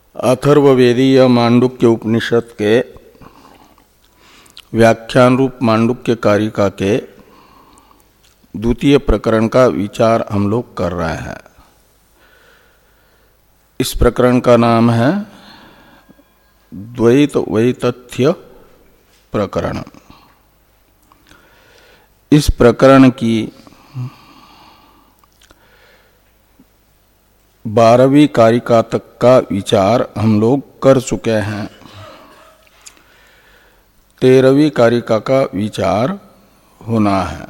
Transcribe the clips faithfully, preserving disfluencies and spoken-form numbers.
अथर्ववेदीय मांडुक्य उपनिषद के व्याख्यान रूप मांडुक्य कारिका के द्वितीय प्रकरण का विचार हम लोग कर रहे हैं। इस प्रकरण का नाम है द्वैत वैतथ्य प्रकरण। इस प्रकरण की बारहवीं कारिका तक का विचार हम लोग कर चुके हैं। तेरहवीं कारिका का विचार होना है।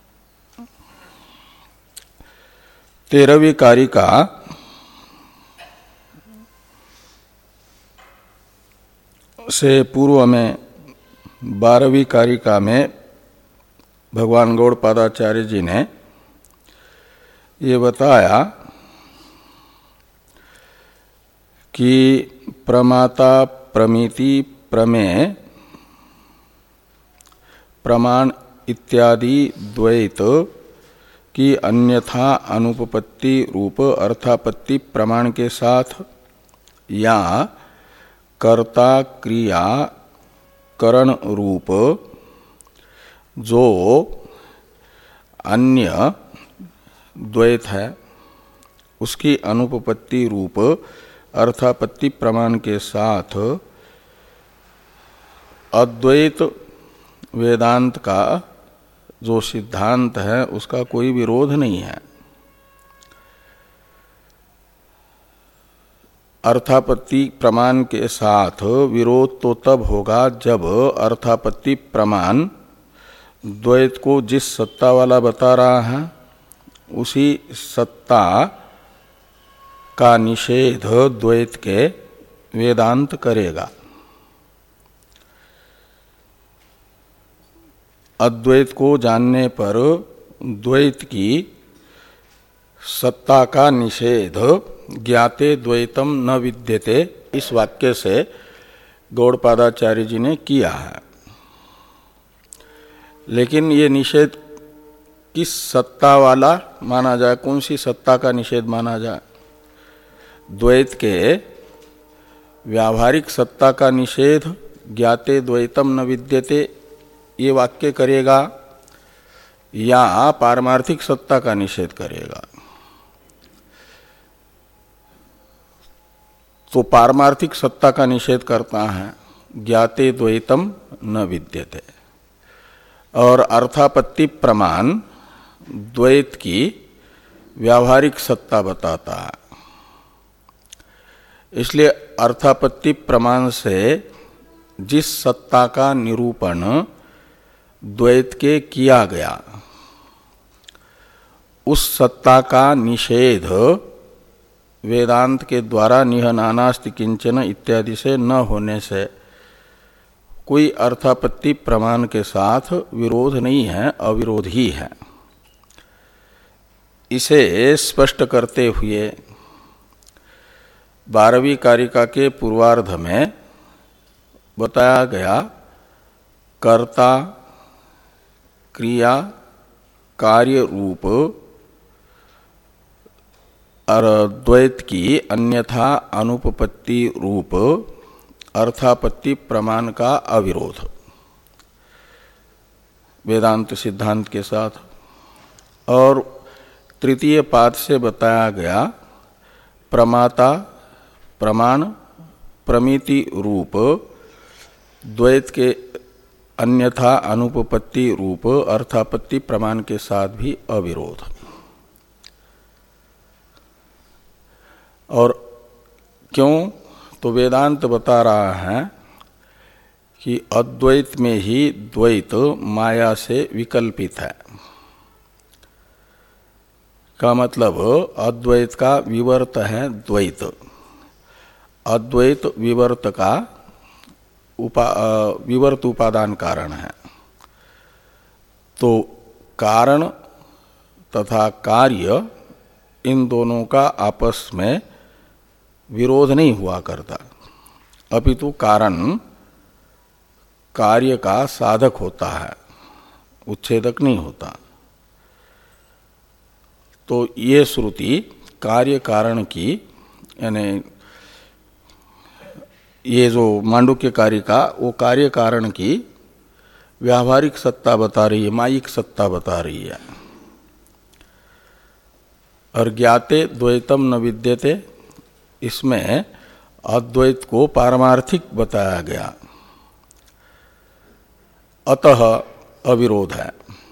तेरहवीं कारिका से पूर्व में बारहवीं कारिका में भगवान गौड़पादाचार्य जी ने ये बताया कि प्रमाता प्रमिति प्रमेय प्रमाण इत्यादि द्वैत की अन्यथा अनुपपत्ति रूप अर्थापत्ति प्रमाण के साथ या कर्ता क्रिया करण रूप जो अन्य द्वैत है उसकी अनुपपत्ति रूप अर्थापत्ति प्रमाण के साथ अद्वैत वेदांत का जो सिद्धांत है उसका कोई विरोध नहीं है। अर्थापत्ति प्रमाण के साथ विरोध तो तब होगा जब अर्थापत्ति प्रमाण द्वैत को जिस सत्ता वाला बता रहा है उसी सत्ता का निषेध द्वैत के वेदांत करेगा। अद्वैत को जानने पर द्वैत की सत्ता का निषेध ज्ञाते द्वैतम न विद्यते इस वाक्य से गौड़पादाचार्य जी ने किया है। लेकिन ये निषेध किस सत्ता वाला माना जाए, कौन सी सत्ता का निषेध माना जाए? द्वैत के व्यावहारिक सत्ता का निषेध ज्ञाते द्वैतम न विद्यते ये वाक्य करेगा या पारमार्थिक सत्ता का निषेध करेगा? तो पारमार्थिक सत्ता का निषेध करता है, ज्ञाते द्वैतम न विद्यते। और अर्थापत्ति प्रमाण द्वैत की व्यावहारिक सत्ता बताता है। इसलिए अर्थापत्ति प्रमाण से जिस सत्ता का निरूपण द्वैत के किया गया उस सत्ता का निषेध वेदांत के द्वारा निहनानास्ति किंचन इत्यादि से न होने से कोई अर्थापत्ति प्रमाण के साथ विरोध नहीं है, अविरोध ही है। इसे स्पष्ट करते हुए बारहवीं कारिका के पूर्वार्ध में बताया गया कर्ता क्रिया कार्य रूप और द्वैत की अन्यथा अनुपपत्ति रूप अर्थापत्ति प्रमाण का अविरोध वेदांत सिद्धांत के साथ। और तृतीय पाद से बताया गया प्रमाता प्रमाण प्रमिति रूप द्वैत के अन्यथा अनुपपत्ति रूप अर्थापत्ति प्रमाण के साथ भी अविरोध। और क्यों? तो वेदांत बता रहा है कि अद्वैत में ही द्वैत माया से विकल्पित है। का मतलब अद्वैत का विवर्त है द्वैत। अद्वैत विवर्त का उपा विवर्त उपादान कारण है। तो कारण तथा कार्य इन दोनों का आपस में विरोध नहीं हुआ करता, अपितु कारण कार्य का साधक होता है, उच्छेदक नहीं होता। तो ये श्रुति कार्य कारण की यानी ये जो मांडुक्य कारिका वो कार्य कारण की व्यावहारिक सत्ता बता रही है, मायिक सत्ता बता रही है। और ज्ञाते द्वैतम न विद्यते, इसमें अद्वैत को पारमार्थिक बताया गया, अतः अविरोध है।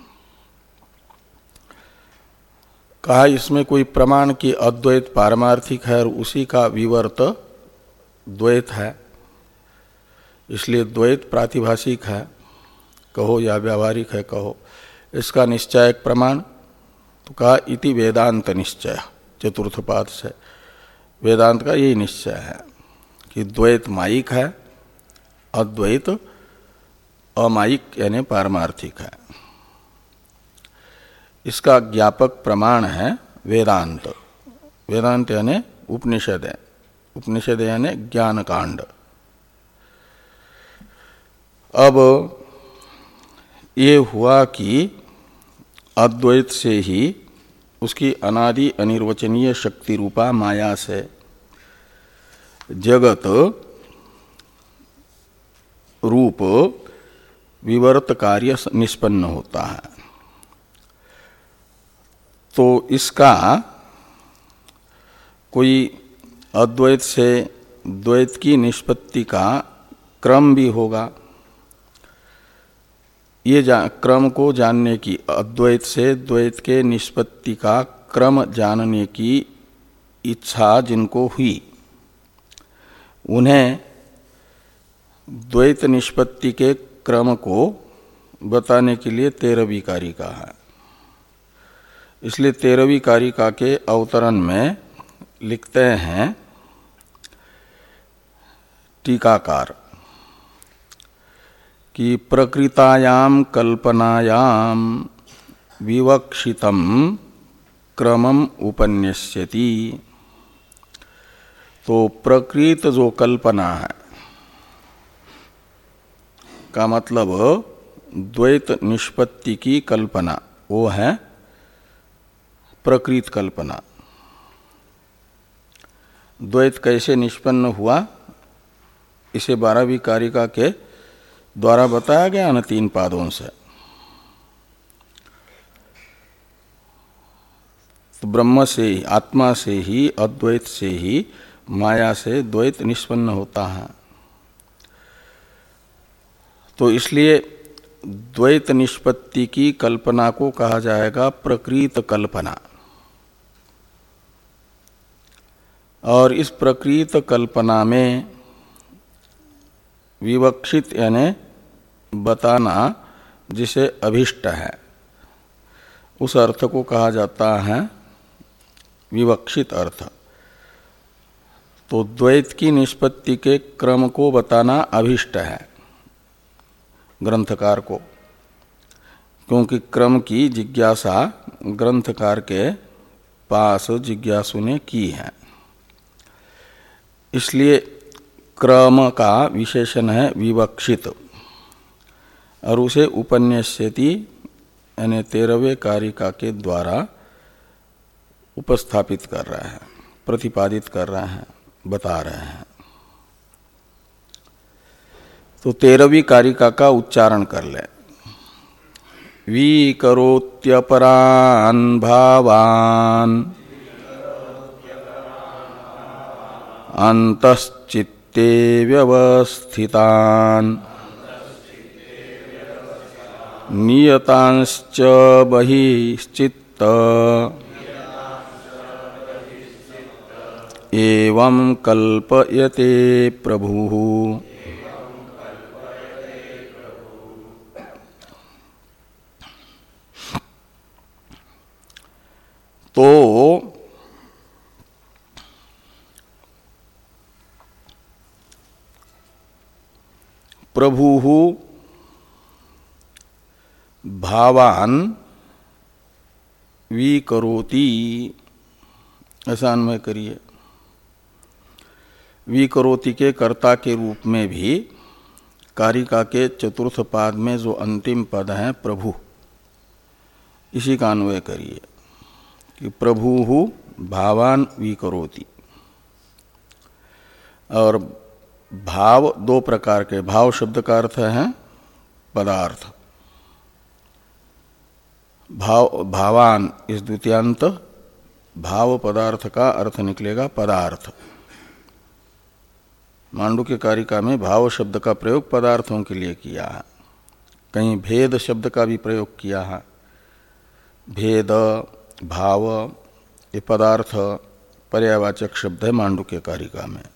कहा इसमें कोई प्रमाण की अद्वैत पारमार्थिक है और उसी का विवर्त द्वैत है, इसलिए द्वैत प्रातिभाषिक है कहो या व्यावहारिक है कहो। इसका निश्चयक प्रमाण तो कहा इति वेदांत निश्चय, चतुर्थ पाद से वेदांत का यही निश्चय है कि द्वैत मायिक है, अद्वैत अमायिक यानी पारमार्थिक है। इसका ज्ञापक प्रमाण है वेदांत। वेदांत यानी उपनिषद है, उपनिषद यानी ज्ञान कांड। अब ये हुआ कि अद्वैत से ही उसकी अनादि अनिर्वचनीय शक्ति रूपा माया से जगत रूप विवर्त कार्य निष्पन्न होता है। तो इसका कोई अद्वैत से द्वैत की निष्पत्ति का क्रम भी होगा। ये क्रम को जानने की, अद्वैत से द्वैत के निष्पत्ति का क्रम जानने की इच्छा जिनको हुई, उन्हें द्वैत निष्पत्ति के क्रम को बताने के लिए तेरहवीं कारिका है। इसलिए तेरहवीं कारिका के अवतरण में लिखते हैं टीकाकार कि प्रकृतायाम कल्पनायाम विवक्षितम क्रमम उपन्यस्यति। तो प्रकृत जो कल्पना है का मतलब द्वैत निष्पत्ति की कल्पना, वो है प्रकृत कल्पना। द्वैत कैसे निष्पन्न हुआ इसे बारहवीं कारिका के द्वारा बताया गया न, तीन पादों से। तो ब्रह्म से, आत्मा से ही, अद्वैत से ही माया से द्वैत निष्पन्न होता है। तो इसलिए द्वैत निष्पत्ति की कल्पना को कहा जाएगा प्रकृत कल्पना। और इस प्रकृत कल्पना में विवक्षित यानी बताना जिसे अभिष्ट है, उस अर्थ को कहा जाता है विवक्षित अर्थ। तो द्वैत की निष्पत्ति के क्रम को बताना अभिष्ट है ग्रंथकार को, क्योंकि क्रम की जिज्ञासा ग्रंथकार के पास जिज्ञासु ने की है। इसलिए क्रम का विशेषण है विवक्षित, और उसे उपन्यस्यति यानी तेरहवें कारिका के द्वारा उपस्थापित कर रहा है, प्रतिपादित कर रहा है, बता रहे हैं। तो तेरहवीं कारिका का उच्चारण कर ले। विकरोत्यपरान् भावान् अंतश्चित्ते व्यवस्थितान् नियतांश्च बहिश्चित्त एवं कल्पयते प्रभुः। तो प्रभुः भावान विकरोति, ऐसा अन्वय करिए। विकरोति के कर्ता के रूप में भी कारिका के चतुर्थ पाद में जो अंतिम पद है प्रभु, इसी का अन्वय करिए कि प्रभु भावान विकरोति। और भाव दो प्रकार के, भाव शब्द का अर्थ है पदार्थ, भाव भावान इस द्वितीयांत भाव पदार्थ का अर्थ निकलेगा पदार्थ। मांडुक्य कारिका में भाव शब्द का प्रयोग पदार्थों के लिए किया है, कहीं भेद शब्द का भी प्रयोग किया है। भेद भाव ये पदार्थ पर्यायवाचक शब्द है मांडुक्य कारिका में।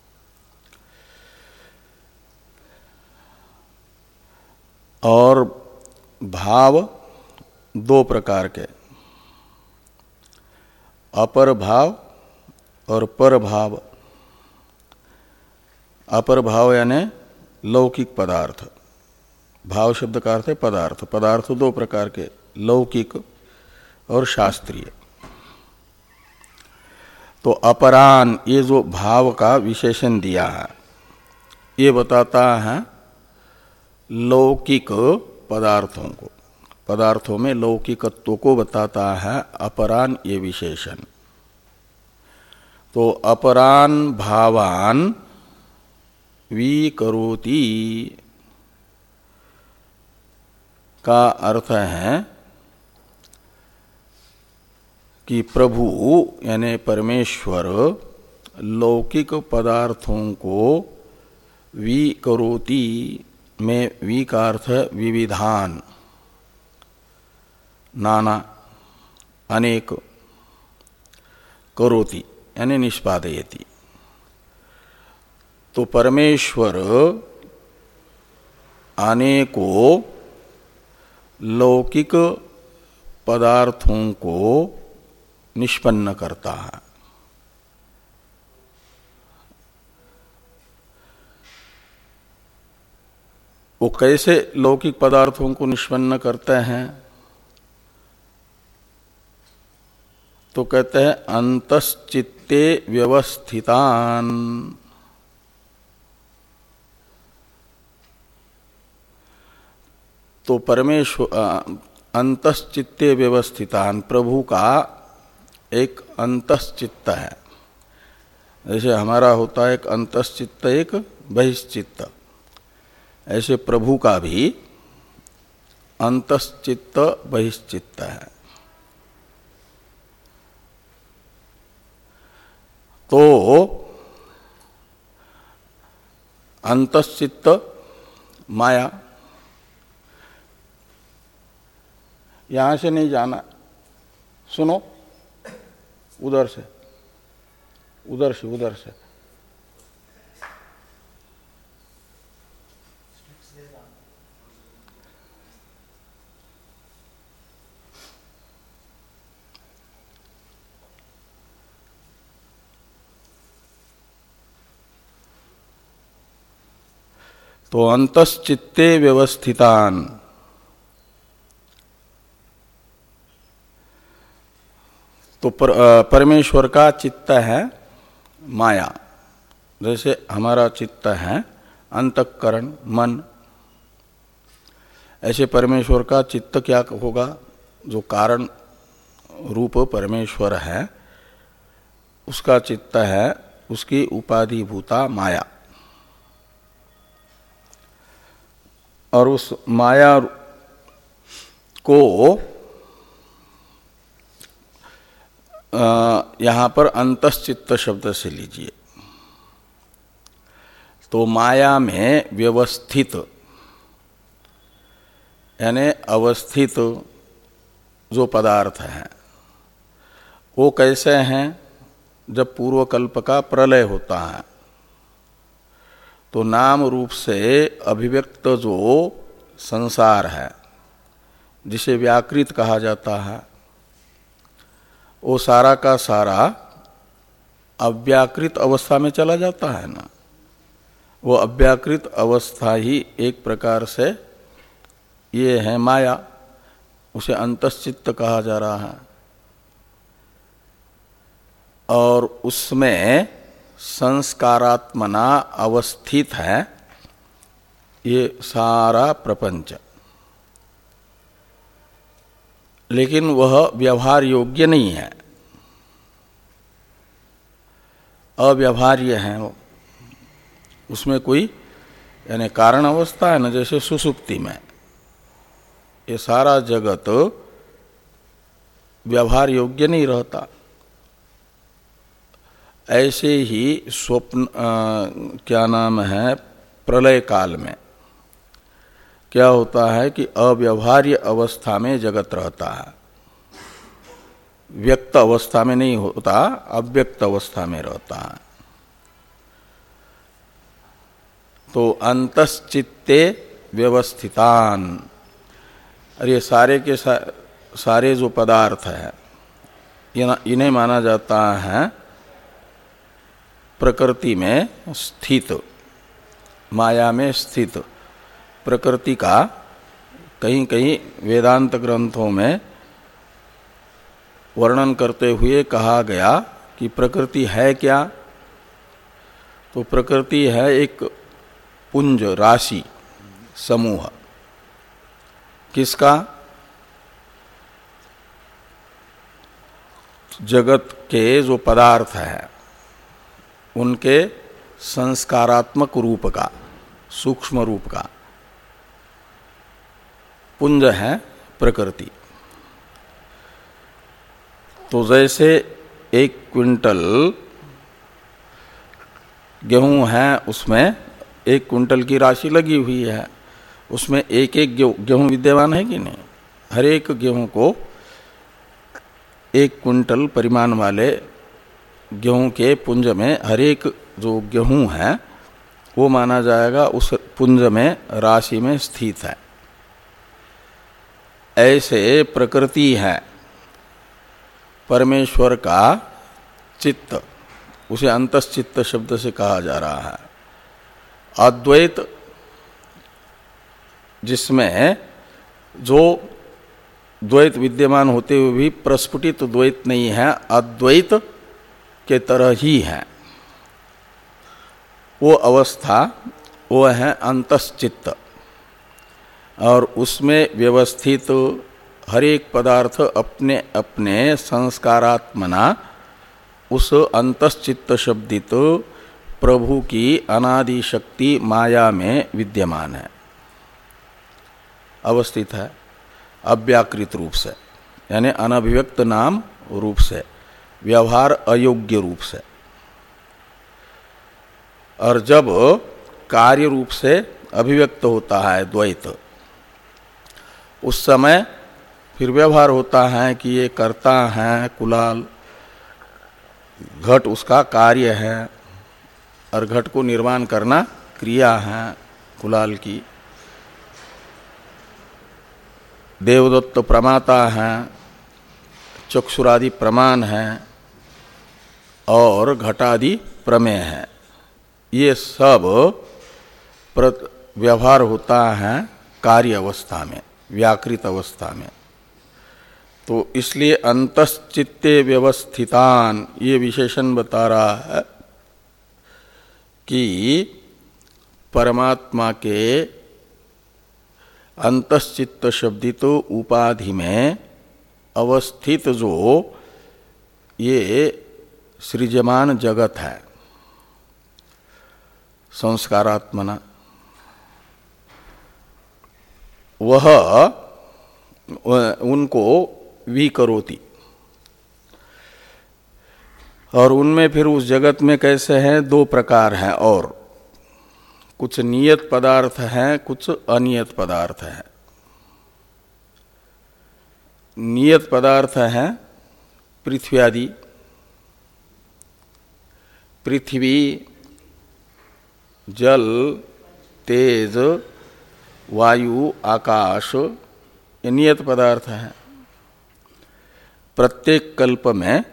और भाव दो प्रकार के, अपर भाव और पर भाव। अपर भाव यानी लौकिक पदार्थ, भाव शब्द का अर्थ है पदार्थ। पदार्थ दो प्रकार के, लौकिक और शास्त्रीय। तो अपरान ये जो भाव का विशेषण दिया है ये बताता है लौकिक पदार्थों को, पदार्थों में लौकिकत्व को बताता है अपरान ये विशेषण। तो अपरान भावान विकरोति का अर्थ है कि प्रभु यानी परमेश्वर लौकिक पदार्थों को विकरोति में वी का अर्थ है विविधान, नाना, अनेक, करोति यानी निष्पादयति। तो परमेश्वर अनेकों लौकिक पदार्थों को निष्पन्न करता है। वो कैसे लौकिक पदार्थों को निष्पन्न करते हैं? तो कहते हैं अंतश्चित्ते व्यवस्थितान। तो परमेश्वर अंतश्चित्ते व्यवस्थितान, प्रभु का एक अंतश्चित्त है। जैसे हमारा होता है एक अंतश्चित्त एक बहिश्चित्त, ऐसे प्रभु का भी अंतश्चित्त बहिश्चित्त है। तो अंतश्चित्त माया, यहां से नहीं जाना, सुनो, उधर से उधर से उधर से तो अंतश्चित्ते व्यवस्थितान, तो पर, परमेश्वर का चित्त है माया। जैसे हमारा चित्त है अंतःकरण मन, ऐसे परमेश्वर का चित्त क्या होगा? जो कारण रूप परमेश्वर है उसका चित्त है उसकी उपाधिभूता माया। और उस माया को यहाँ पर अंतश्चित्त शब्द से लीजिए। तो माया में व्यवस्थित यानी अवस्थित जो पदार्थ हैं वो कैसे हैं? जब पूर्व कल्प का प्रलय होता है तो नाम रूप से अभिव्यक्त जो संसार है जिसे व्याकृत कहा जाता है वो सारा का सारा अव्याकृत अवस्था में चला जाता है ना। वो अव्याकृत अवस्था ही एक प्रकार से ये है माया, उसे अंतश्चित्त कहा जा रहा है। और उसमें संस्कारात्मना अवस्थित है ये सारा प्रपंच, लेकिन वह व्यवहार योग्य नहीं है, अव्यवहार्य है वो। उसमें कोई यानी कारण अवस्था है ना, जैसे सुषुप्ति में ये सारा जगत व्यवहार योग्य नहीं रहता। ऐसे ही स्वप्न आ, क्या नाम है, प्रलय काल में क्या होता है कि अव्यवहार्य अवस्था में जगत रहता है, व्यक्त अवस्था में नहीं होता, अव्यक्त अवस्था में रहता है। तो अंतश्चित्ते व्यवस्थितान, और ये सारे के सा, सारे जो पदार्थ है इन्हें माना जाता है प्रकृति में स्थित, माया में स्थित। प्रकृति का कहीं कहीं वेदांत ग्रंथों में वर्णन करते हुए कहा गया कि प्रकृति है क्या, तो प्रकृति है एक पुंज, राशि, समूह। किसका? जगत के जो पदार्थ है उनके संस्कारात्मक रूप का, सूक्ष्म रूप का पुंज है प्रकृति। तो जैसे एक क्विंटल गेहूं है, उसमें एक क्विंटल की राशि लगी हुई है, उसमें एक एक गेहूं विद्यमान है कि नहीं? हर एक गेहूं को एक क्विंटल परिमाण वाले गेहूं के पुंज में हर एक जो गेहूं है वो माना जाएगा उस पुंज में, राशि में स्थित है। ऐसे प्रकृति है परमेश्वर का चित्त, उसे अंतश्चित्त शब्द से कहा जा रहा है। अद्वैत जिसमें जो द्वैत विद्यमान होते हुए भी प्रस्फुटित तो द्वैत नहीं है, अद्वैत के तरह ही है, वो अवस्था वो है अंतश्चित्त। और उसमें व्यवस्थित हर एक पदार्थ अपने अपने संस्कारात्मना उस अंतश्चित्त शब्दित प्रभु की अनादि शक्ति माया में विद्यमान है, अवस्थित है, अव्याकृत रूप से, यानी अनभिव्यक्त नाम रूप से, व्यवहार अयोग्य रूप से। और जब कार्य रूप से अभिव्यक्त होता है द्वैत, उस समय फिर व्यवहार होता है कि ये कर्ता है कुलाल, घट उसका कार्य है और घट को निर्माण करना क्रिया है कुलाल की। देवदत्त प्रमाता है, चक्षुरादि प्रमाण है और घटादि प्रमेय है। ये सब व्यवहार होता है कार्य अवस्था में, व्याकृत अवस्था में। तो इसलिए अंतश्चित्ते व्यवस्थितान ये विशेषण बता रहा है कि परमात्मा के अंतश्चित्त शब्दित उपाधि में अवस्थित जो ये सृजमान जगत है संस्कारात्मना, वह उनको विकरोति। और उनमें फिर उस जगत में कैसे हैं? दो प्रकार हैं, और कुछ नियत पदार्थ हैं, कुछ अनियत पदार्थ हैं। नियत पदार्थ हैं पृथ्वी आदि, पृथ्वी, जल, तेज, वायु, आकाश, ये नियत पदार्थ हैं। प्रत्येक कल्प में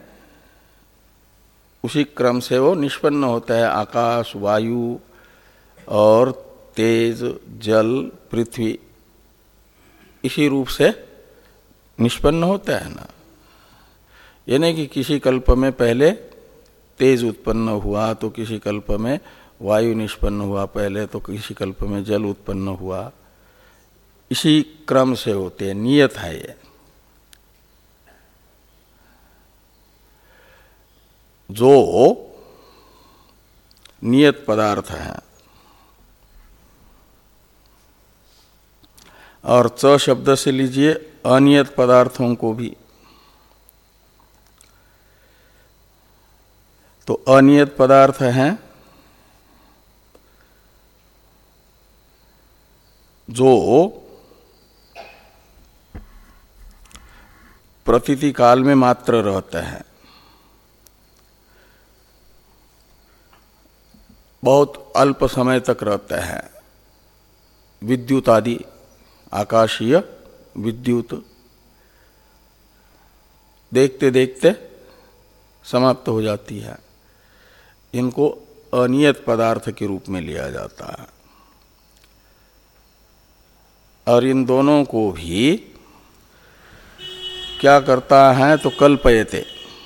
उसी क्रम से वो निष्पन्न होता है। आकाश, वायु और तेज, जल, पृथ्वी इसी रूप से निष्पन्न होता है ना। ये नहीं कि किसी कल्प में पहले तेज उत्पन्न हुआ तो किसी कल्प में वायु निष्पन्न हुआ, पहले तो किसी कल्प में जल उत्पन्न हुआ, इसी क्रम से होते हैं, नियत है ये। जो नियत पदार्थ है और च शब्द से लीजिए अनियत पदार्थों को भी। तो अनियत पदार्थ हैं जो प्रतीति काल में मात्र रहते हैं, बहुत अल्प समय तक रहते हैं। विद्युत आदि, आकाशीय विद्युत देखते देखते समाप्त हो जाती है। इनको अनियत पदार्थ के रूप में लिया जाता है। और इन दोनों को भी क्या करता है तो कल्पयते।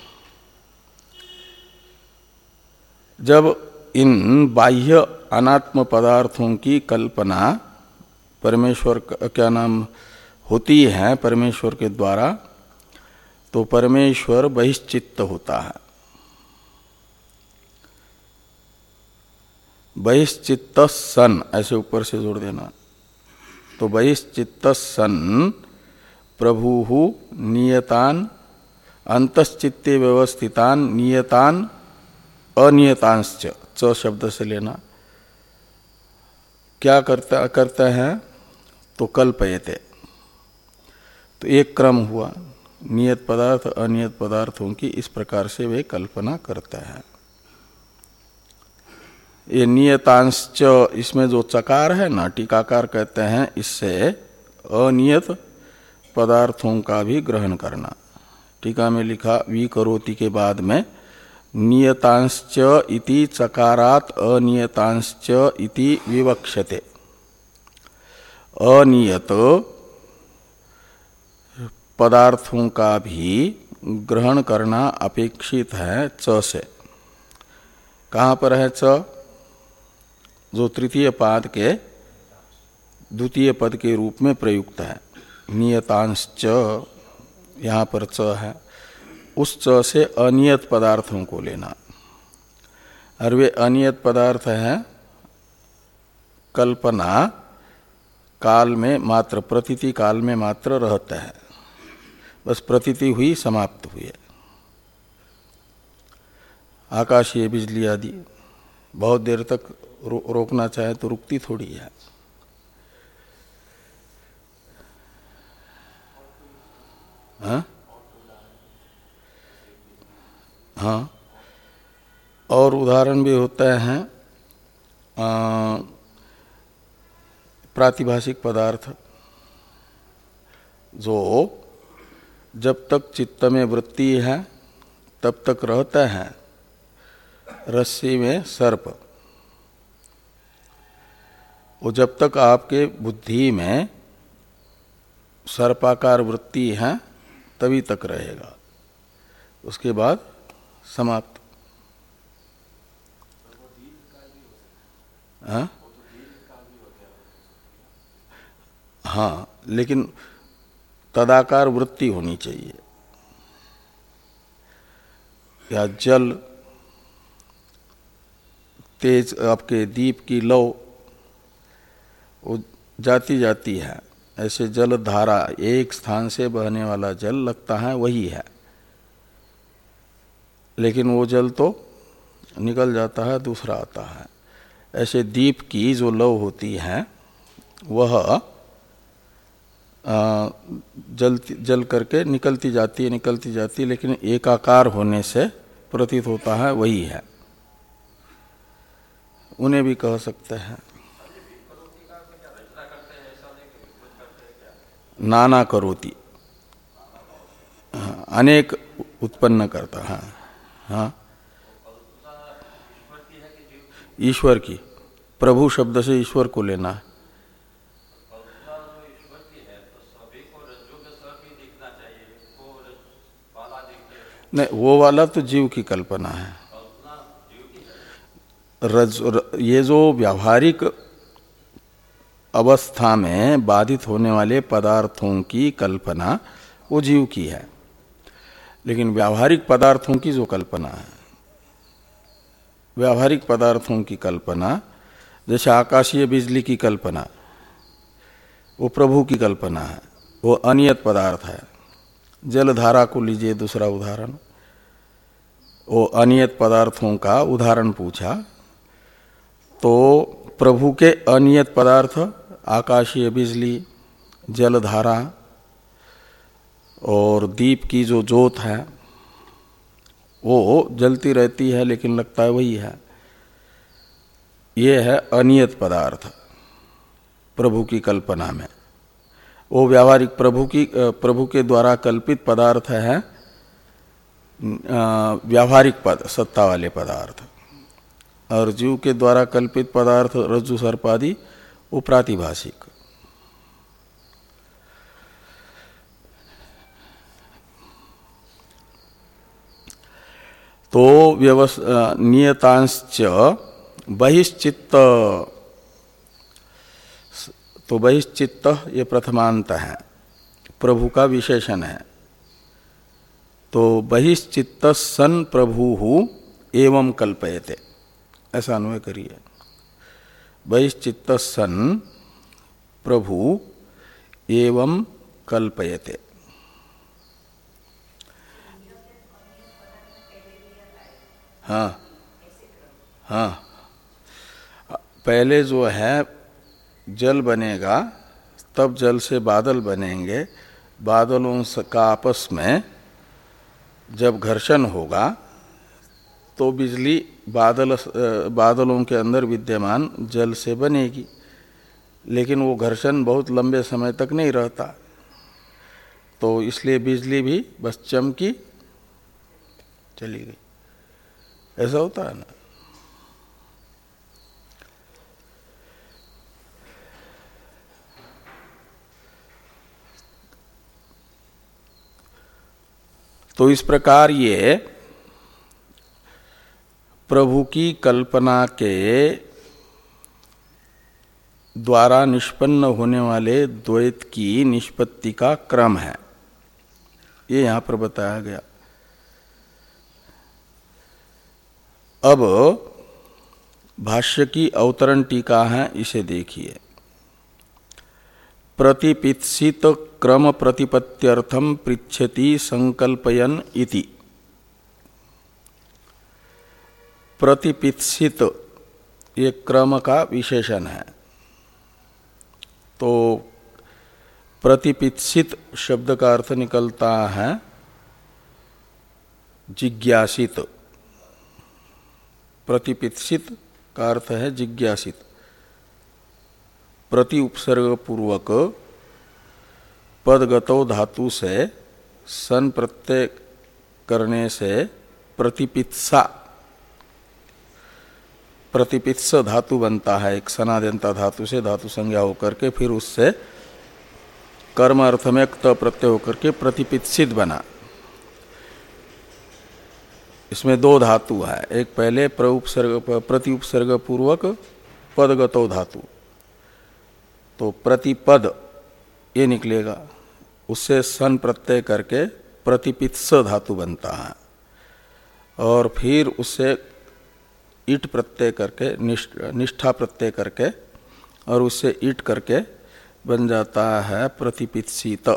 जब इन बाह्य अनात्म पदार्थों की कल्पना परमेश्वर क्या नाम होती है परमेश्वर के द्वारा, तो परमेश्वर बहिश्चित्त होता है। बहिश्चित्त सन, ऐसे ऊपर से जोड़ देना। तो बहिश्चित्त सन प्रभु नियतान अंतश्चित्ते व्यवस्थितान नियतान अनियतांश्च, च शब्द से लेना। क्या करता करते हैं तो कल्पयते। तो एक क्रम हुआ, नियत पदार्थ अनियत पदार्थों की इस प्रकार से वे कल्पना करते हैं। ये नियतांश्च, इसमें जो चकार है ना, टीकाकार कहते हैं इससे अनियत पदार्थों का भी ग्रहण करना। टीका में लिखा विकरोति के बाद में नियतांश्च इति चकारात अनियतांश्च इति विवक्षते। अनियत पदार्थों का भी ग्रहण करना अपेक्षित है च से। कहाँ पर है च? जो तृतीय पाद के द्वितीय पद के रूप में प्रयुक्त है। नियतांश्च यहाँ पर च है, उस च से अनियत पदार्थों को लेना। और वे अनियत पदार्थ हैं कल्पना काल में मात्र, प्रतीति काल में मात्र रहते हैं। बस प्रतीति हुई, समाप्त हुई। आकाशीय बिजली आदि बहुत देर तक रो, रोकना चाहे तो रुकती थोड़ी है। हाँ हाँ, और उदाहरण भी होते हैं प्रातिभाषिक पदार्थ, जो जब तक चित्त में वृत्ति है तब तक रहता है। रस्सी में सर्प, वो जब तक आपके बुद्धि में सर्पाकार वृत्ति है तभी तक रहेगा, उसके बाद समाप्त। हाँ हाँ, लेकिन तदाकार वृत्ति होनी चाहिए। या जल तेज, आपके दीप की लौ वो जाती जाती है, ऐसे जल धारा, एक स्थान से बहने वाला जल लगता है वही है, लेकिन वो जल तो निकल जाता है, दूसरा आता है। ऐसे दीप की जो लौ होती है वह जल जल करके निकलती जाती है निकलती जाती है, लेकिन एकाकार होने से प्रतीत होता है वही है। उन्हें भी कह सकते हैं नाना करोति, हाँ, अनेक उत्पन्न करता है। हाँ, ईश्वर की, प्रभु शब्द से ईश्वर को लेना है। नहीं, वो वाला तो जीव की कल्पना है। रज, ये जो व्यावहारिक अवस्था में बाधित होने वाले पदार्थों की कल्पना वो जीव की है, लेकिन व्यावहारिक पदार्थों की जो कल्पना है, व्यावहारिक पदार्थों की कल्पना, जैसे आकाशीय बिजली की कल्पना, वो प्रभु की कल्पना है, वो अनियत पदार्थ है। जलधारा को लीजिए दूसरा उदाहरण, वो अनियत पदार्थों का उदाहरण पूछा, तो प्रभु के अनियत पदार्थ आकाशीय बिजली, जलधारा और दीप की जो ज्योत है वो जलती रहती है लेकिन लगता है वही है, ये है अनियत पदार्थ प्रभु की कल्पना में। वो व्यावहारिक प्रभु की प्रभु के द्वारा कल्पित पदार्थ है व्यावहारिक पद, सत्ता वाले पदार्थ, और जीव के द्वारा कल्पित पदार्थ रज्जु सर्पादि वो प्रातिभाषिक। तो व्यवस् नियतांश्च बहिश्चित्त, तो बहिश्चित्त ये प्रथमांत है, प्रभु का विशेषण है। तो बहिश्चित्त सन प्रभु एवं कल्पयते, ऐसा अन्वय करिए। बहिश्चित्त सन प्रभु एवं कल्पयते। हाँ हाँ, पहले जो है जल बनेगा, तब जल से बादल बनेंगे, बादलों का आपस में जब घर्षण होगा तो बिजली बादल बादलों के अंदर विद्यमान जल से बनेगी, लेकिन वो घर्षण बहुत लंबे समय तक नहीं रहता, तो इसलिए बिजली भी बस चमकी चली गई, ऐसा होता है ना। तो इस प्रकार ये प्रभु की कल्पना के द्वारा निष्पन्न होने वाले द्वैत की निष्पत्ति का क्रम है, ये यहां पर बताया गया। अब भाष्य की अवतरण टीका है, इसे देखिए। प्रतिपित्सित क्रम प्रतिपत्त्यर्थम पृच्छति संकल्पयन इति। प्रतिपित्सित ये क्रम का विशेषण है। तो प्रतिपित्सित शब्द का अर्थ निकलता है जिज्ञासित। प्रतिपित्सित का अर्थ है जिज्ञासित। प्रति उपसर्ग पूर्वक पदगतो धातु से सन प्रत्यय करने से प्रतिपित्सा, प्रतिपित्स धातु बनता है, एक सनाद्यंता धातु से धातु संज्ञा होकर के फिर उससे कर्म अर्थ में क्त प्रत्यय होकर के प्रतिपित्सित बना। इसमें दो धातु है, एक पहले प्रउपसर्ग प्रति उपसर्ग पूर्वक पदगतो धातु, तो प्रतिपद ये निकलेगा, उससे सन प्रत्यय करके प्रतिपित्स धातु बनता है, और फिर उससे ईट प्रत्यय करके निष्ठा प्रत्यय करके और उससे ईट करके बन जाता है प्रतिपित्सित।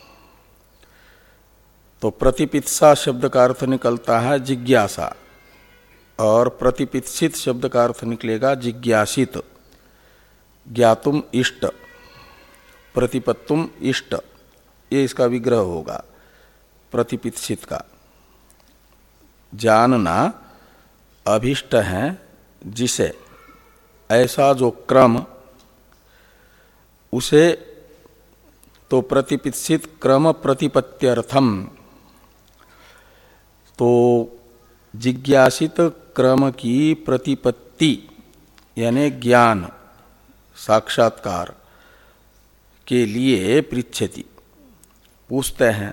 तो प्रतिपित्सा शब्द का अर्थ निकलता है जिज्ञासा, और प्रतिपित्सित शब्द का अर्थ निकलेगा जिज्ञासित। ज्ञातुम इष्ट, प्रतिपत्तुम इष्ट, ये इसका विग्रह होगा प्रतिपित्सित का। जानना अभिष्ट है जिसे, ऐसा जो क्रम, उसे तो प्रतिपित्सित क्रम प्रतिपत्त्यर्थम, तो जिज्ञासित क्रम की प्रतिपत्ति यानी ज्ञान साक्षात्कार के लिए पृच्छति, पूछते हैं।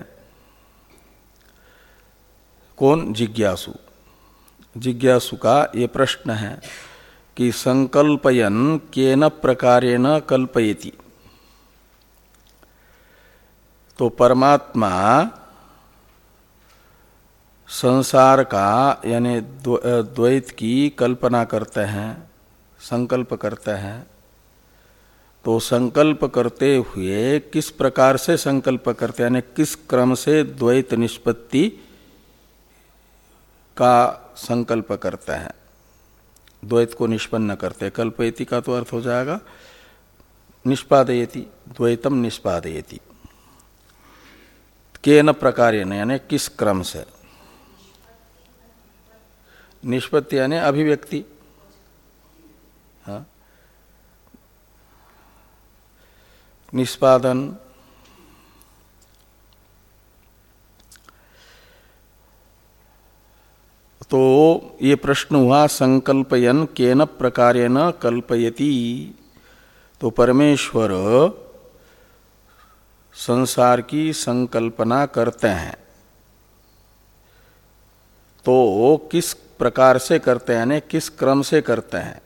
कौन? जिज्ञासु। जिज्ञासु का ये प्रश्न है कि संकल्पयन केन प्रकारेण कल्पयति। तो परमात्मा संसार का यानी द्वैत की कल्पना करते हैं, संकल्प करते हैं, तो संकल्प करते हुए किस प्रकार से संकल्प करते हैं, यानी किस क्रम से द्वैत निष्पत्ति का संकल्प करते हैं, द्वैत को निष्पन्न करते। कल्पयति का तो अर्थ हो जाएगा निष्पादयति, द्वैतम निष्पादयति। केन प्रकारेण यानी किस क्रम से, निष्पत्ति यानी अभिव्यक्ति। हाँ, निष्पादन। तो ये प्रश्न हुआ संकल्पयन केन प्रकारेण कल्पयति। तो परमेश्वर संसार की संकल्पना करते हैं, तो किस प्रकार से करते हैं, यानी किस क्रम से करते हैं।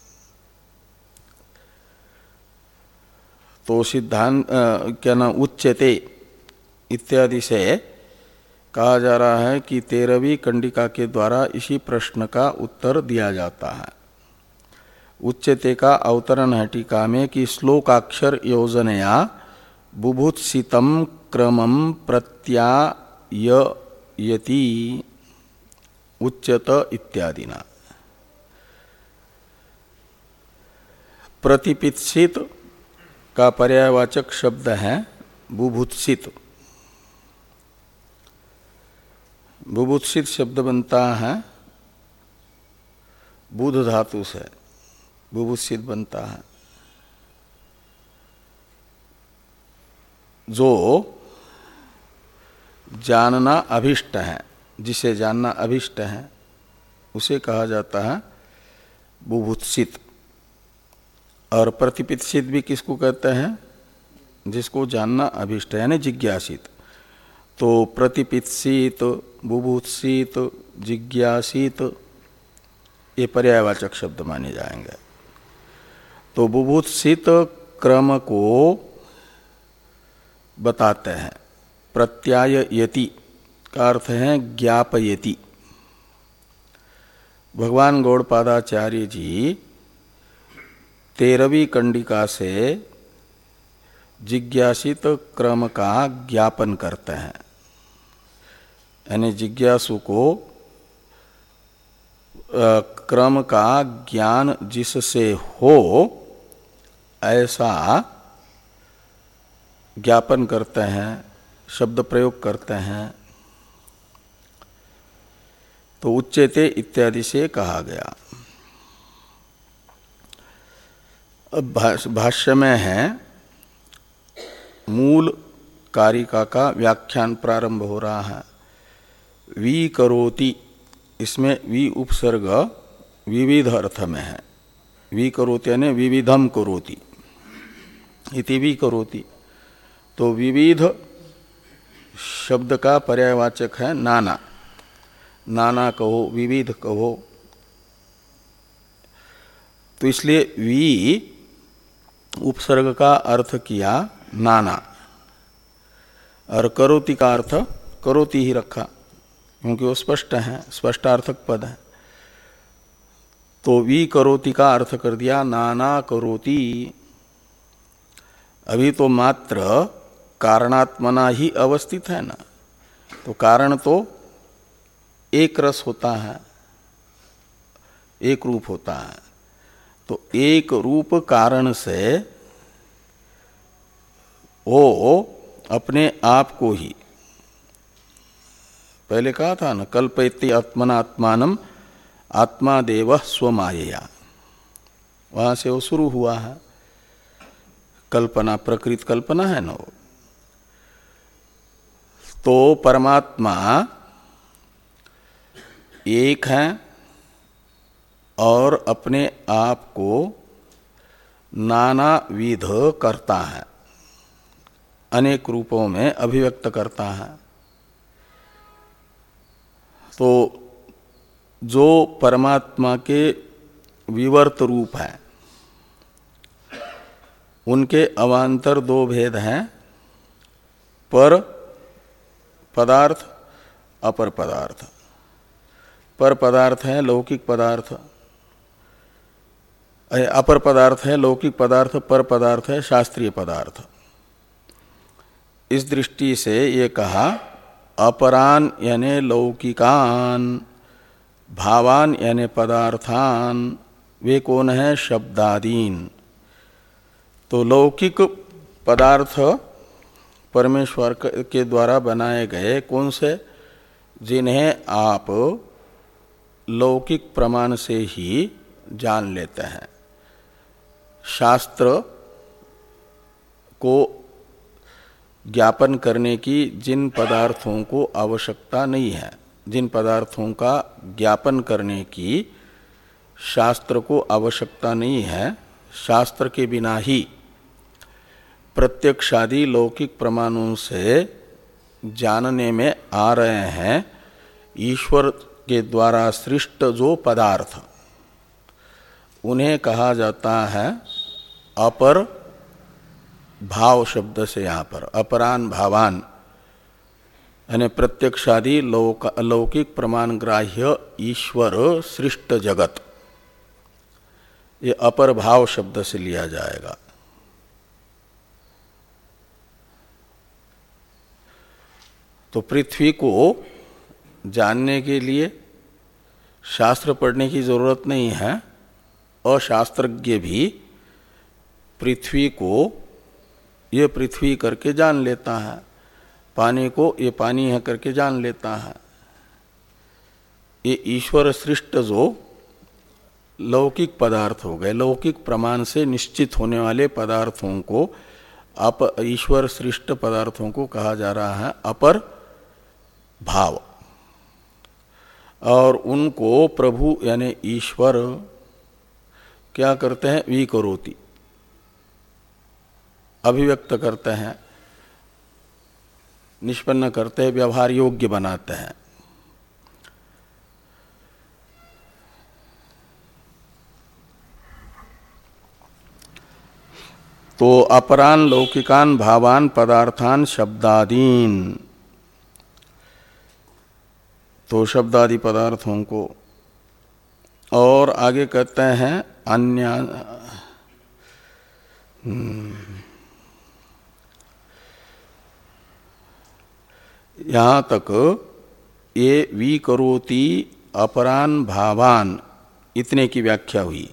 तो सिद्धांत क्या ना उच्यते इत्यादि से कहा जा रहा है कि तेरहवीं कंडिका के द्वारा इसी प्रश्न का उत्तर दिया जाता है। उच्यते का अवतरण है टीका में कि श्लोकाक्षर योजनया बुभुत्सितम क्रमम प्रत्याययति उच्यत इत्यादिना। प्रतिपित्सित का पर्यायवाचक शब्द है बुभुत्सित। बुभुत्सित शब्द बनता है बुध धातु से, बुभुत्सित बनता है जो जानना अभिष्ट है, जिसे जानना अभिष्ट है उसे कहा जाता है बुभुत्सित। और प्रतिपित्सित भी किसको कहते हैं, जिसको जानना अभिष्ट है यानी जिज्ञासित। तो प्रतिपित्सित, बुभुत्सित, जिज्ञासित ये पर्यायवाचक शब्द माने जाएंगे। तो बुभुत्सित क्रम को बताते हैं। प्रत्याययति का अर्थ है ज्ञापयति। भगवान गौड़पादाचार्य जी तेरहवीं कंडिका से जिज्ञासित क्रम का ज्ञापन करते हैं, यानी जिज्ञासु को क्रम का ज्ञान जिससे हो ऐसा ज्ञापन करते हैं, शब्द प्रयोग करते हैं। तो उच्यते इत्यादि से कहा गया। अब भाष्य में है मूल कारिका का व्याख्यान प्रारंभ हो रहा है। वी करोति, इसमें वी उपसर्ग विविध अर्थ में है। वी करोति यानी विविधम करोति, इति वी करोति। तो विविध शब्द का पर्यायवाचक है नाना। नाना कहो, विविध कहो। तो इसलिए वी उपसर्ग का अर्थ किया नाना और करोति का अर्थ करोति ही रखा, क्योंकि वो स्पष्ट है, स्पष्टार्थक पद है। तो वी करोति का अर्थ कर दिया नाना करोति। अभी तो मात्र कारणात्मना ही अवस्थित है ना, तो कारण तो एक रस होता है, एक रूप होता है। तो एक रूप कारण से वो अपने आप को ही, पहले कहा था ना, कल्पयति आत्मनात्मानम आत्मा देव स्वमायया, वहां से वो शुरू हुआ है। कल्पना, प्रकृत कल्पना है ना वो। तो परमात्मा एक है और अपने आप को नाना विध करता है, अनेक रूपों में अभिव्यक्त करता है। तो जो परमात्मा के विवर्त रूप है, उनके अवान्तर दो भेद हैं, पर पदार्थ, अपर पदार्थ। पर पदार्थ है लौकिक पदार्थ, अपर पदार्थ है लौकिक पदार्थ, पर पदार्थ है शास्त्रीय पदार्थ। इस दृष्टि से ये कहा अपरान यानी लौकिकान, भावान यानी पदार्थान, वे कौन है? शब्दादीन। तो लौकिक पदार्थ परमेश्वर के द्वारा बनाए गए कौन से? जिन्हें आप लौकिक प्रमाण से ही जान लेते हैं। शास्त्र को ज्ञापन करने की जिन पदार्थों को आवश्यकता नहीं है, जिन पदार्थों का ज्ञापन करने की शास्त्र को आवश्यकता नहीं है, शास्त्र के बिना ही प्रत्यक्षादि लौकिक प्रमाणों से जानने में आ रहे हैं, ईश्वर के द्वारा सृष्ट जो पदार्थ, उन्हें कहा जाता है अपर भाव शब्द से। यहाँ पर अपरान भावान यानी प्रत्यक्षादि लौक, लौकिक प्रमाण ग्राह्य ईश्वर सृष्ट जगत, ये अपर भाव शब्द से लिया जाएगा। तो पृथ्वी को जानने के लिए शास्त्र पढ़ने की जरूरत नहीं है। अशास्त्रज्ञ भी पृथ्वी को ये पृथ्वी करके जान लेता है, पानी को ये पानी है करके जान लेता है। ये ईश्वर सृष्ट जो लौकिक पदार्थ हो गए, लौकिक प्रमाण से निश्चित होने वाले पदार्थों को, अप ईश्वर सृष्ट पदार्थों को कहा जा रहा है अपर भाव। और उनको प्रभु यानी ईश्वर क्या करते हैं? विकरोति, अभिव्यक्त करते हैं, निष्पन्न करते हैं, व्यवहार योग्य बनाते हैं। तो अपरान लौकिकान भावान पदार्थान शब्दादीन, तो शब्दादि पदार्थों को। और आगे कहते हैं अन्य, यहाँ तक ये विकरोति अपरान भावान इतने की व्याख्या हुई।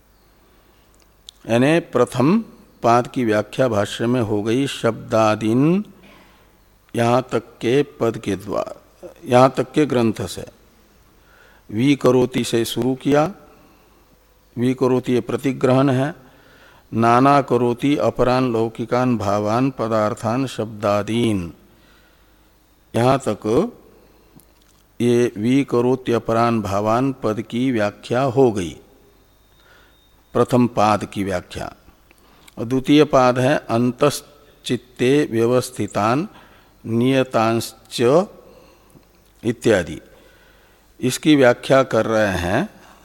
यानी प्रथम पाद की व्याख्या भाष्य में हो गई शब्दादीन, यहाँ तक के पद के द्वारा, यहाँ तक के ग्रंथ से। विकरोति से शुरू किया, विकरोति ये प्रतिग्रहण है। नाना करोति अपरान लौकिकान भावान पदार्थान शब्दादीन, यहाँ तक ये विकरोति अपरान भावान पद की व्याख्या हो गई, प्रथम पाद की व्याख्या। और द्वितीय पाद है अंतश्चित्ते व्यवस्थितान नियतांश्च इत्यादि, इसकी व्याख्या कर रहे हैं।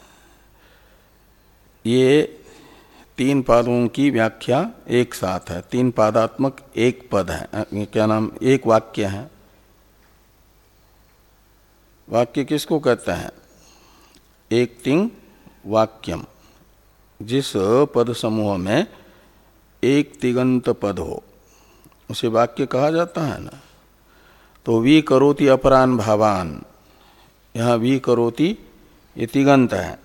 ये तीन पादों की व्याख्या एक साथ है, तीन पादात्मक एक पद है, क्या नाम, एक वाक्य है। वाक्य किसको कहते हैं? एक तिंग वाक्यम, जिस पद समूह में एक तिगंत पद हो उसे वाक्य कहा जाता है ना। तो वी करोति अपरान भावान, यहाँ वी करोति ये तिगंत है।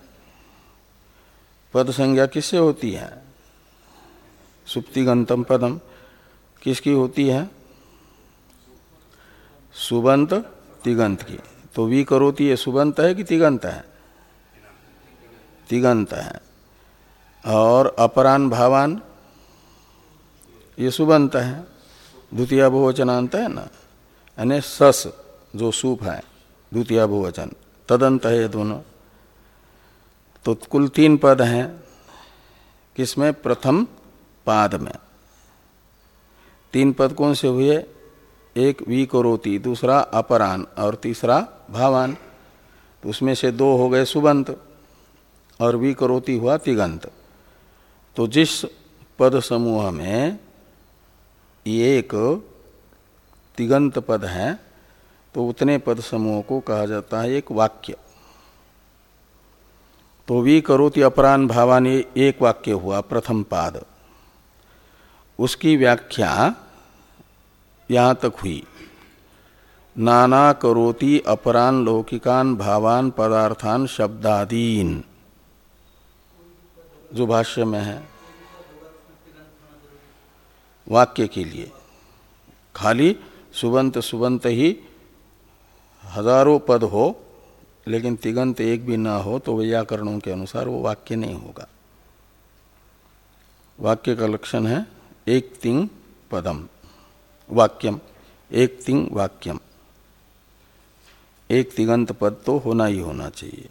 पद संज्ञा किससे होती है? सुप्तिगंतम पदम किसकी होती है? सुबंत तिगंत की। तो वी करोति ये सुबंत है कि तिगंत है? तिगंत है। और अपरान भावान ये सुबंत है, द्वितीय बहुवचनांत है ना, यानी सस जो सूप है द्वितीय बहुवचन, तदंत है ये दोनों। तो कुल तीन पद हैं, किसमें? प्रथम पाद में। तीन पद कौन से हुए? एक विकरोति, दूसरा अपरान और तीसरा भावान। तो उसमें से दो हो गए सुबंत और विकरोति हुआ तिगंत। तो जिस पद समूह में एक तिगंत पद है तो उतने पद समूह को कहा जाता है एक वाक्य। तो वी करोति अपरान भावान, ये एक वाक्य हुआ प्रथम पाद, उसकी व्याख्या यहाँ तक हुई। नाना करोति अपरान लौकिकान भावान पदार्थान शब्दादीन, जो भाष्य में है वाक्य के लिए। खाली सुबंत सुबंत ही हजारों पद हो लेकिन तिगंत एक भी ना हो तो व्याकरणों के अनुसार वो वाक्य नहीं होगा। वाक्य का लक्षण है एक तिंग पदम वाक्यम, एक तिंग वाक्यम, एक तिगंत पद तो होना ही होना चाहिए।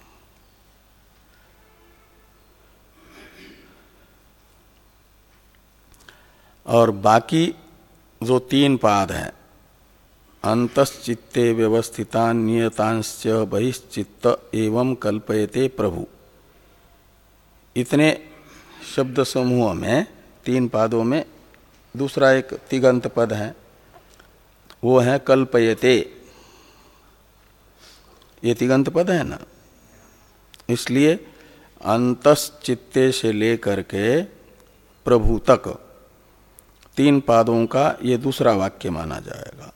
और बाकी जो तीन पाद हैं, अंतश्चित्ते व्यवस्थितान नियतांश्च बहिश्चित्त एवं कल्पयते प्रभु, इतने शब्द समूह में तीन पादों में दूसरा एक तिगंत पद है, वो है कल्पयते। ये तिगंत पद है ना, इसलिए अंतश्चित्ते से लेकर के प्रभु तक तीन पादों का ये दूसरा वाक्य माना जाएगा।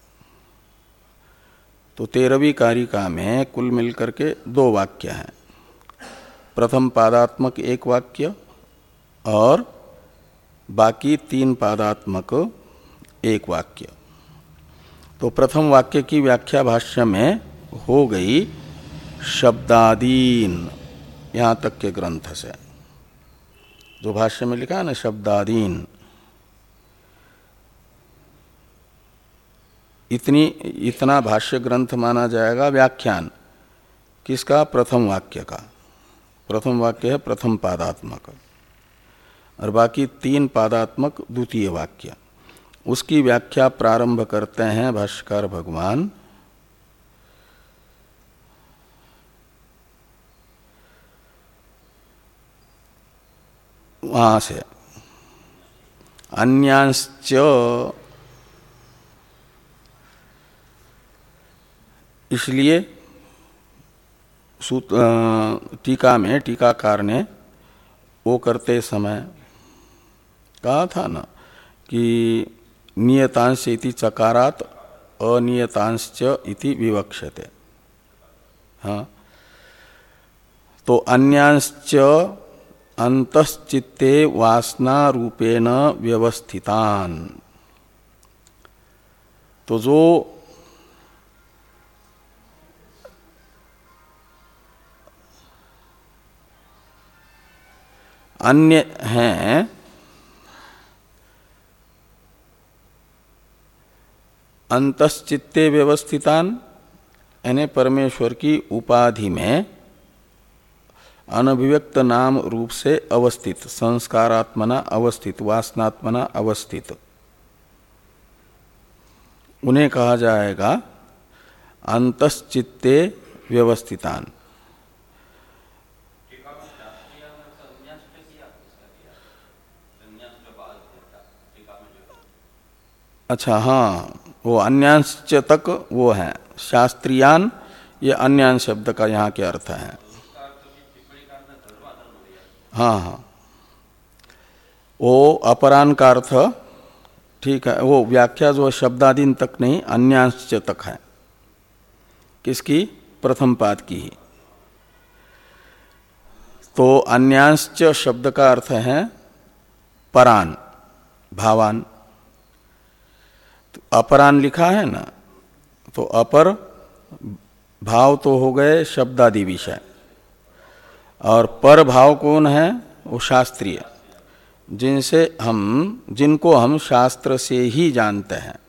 तो तेरहवीं कारिका में कुल मिलकर के दो वाक्य हैं, प्रथम पादात्मक एक वाक्य और बाकी तीन पादात्मक एक वाक्य। तो प्रथम वाक्य की व्याख्या भाष्य में हो गई शब्दादीन, यहाँ तक के ग्रंथ से जो भाष्य में लिखा है ना शब्दादीन, इतनी इतना भाष्य ग्रंथ माना जाएगा व्याख्यान किसका, प्रथम वाक्य का। प्रथम वाक्य है प्रथम पादात्मक और बाकी तीन पादात्मक द्वितीय वाक्य। उसकी व्याख्या प्रारंभ करते हैं भाष्यकार भगवान वहां से, अन्यांश्च, इसलिए टीका में टीकाकार ने वो करते समय कहा था ना कि नियतांश इति चकारात अनियतांश्च इति विवक्षते। हाँ, तो अन्यांश्च अंतश्चित्ते वासना रूपेण व्यवस्थितान, तो जो अन्य हैं अंतश्चित्ते व्यवस्थितान, यानी परमेश्वर की उपाधि में अनभिव्यक्त नाम रूप से अवस्थित, संस्कारात्मना अवस्थित, वासनात्मना अवस्थित, उन्हें कहा जाएगा अंतश्चित्ते व्यवस्थितान। अच्छा, हाँ, वो अन्यांश तक वो है शास्त्रीयान, ये अन्यांश शब्द का यहाँ के अर्थ है। हाँ हाँ, वो अपरान का अर्थ ठीक है, वो व्याख्या जो शब्दादीन तक नहीं अन्यांश तक है, किसकी, प्रथम पाद की ही। तो अन्यांश शब्द का अर्थ है परान, भावान। अपरान लिखा है ना, तो अपर भाव तो हो गए शब्दादि विषय, और पर भाव कौन है, वो शास्त्रीय, जिनसे हम जिनको हम शास्त्र से ही जानते हैं।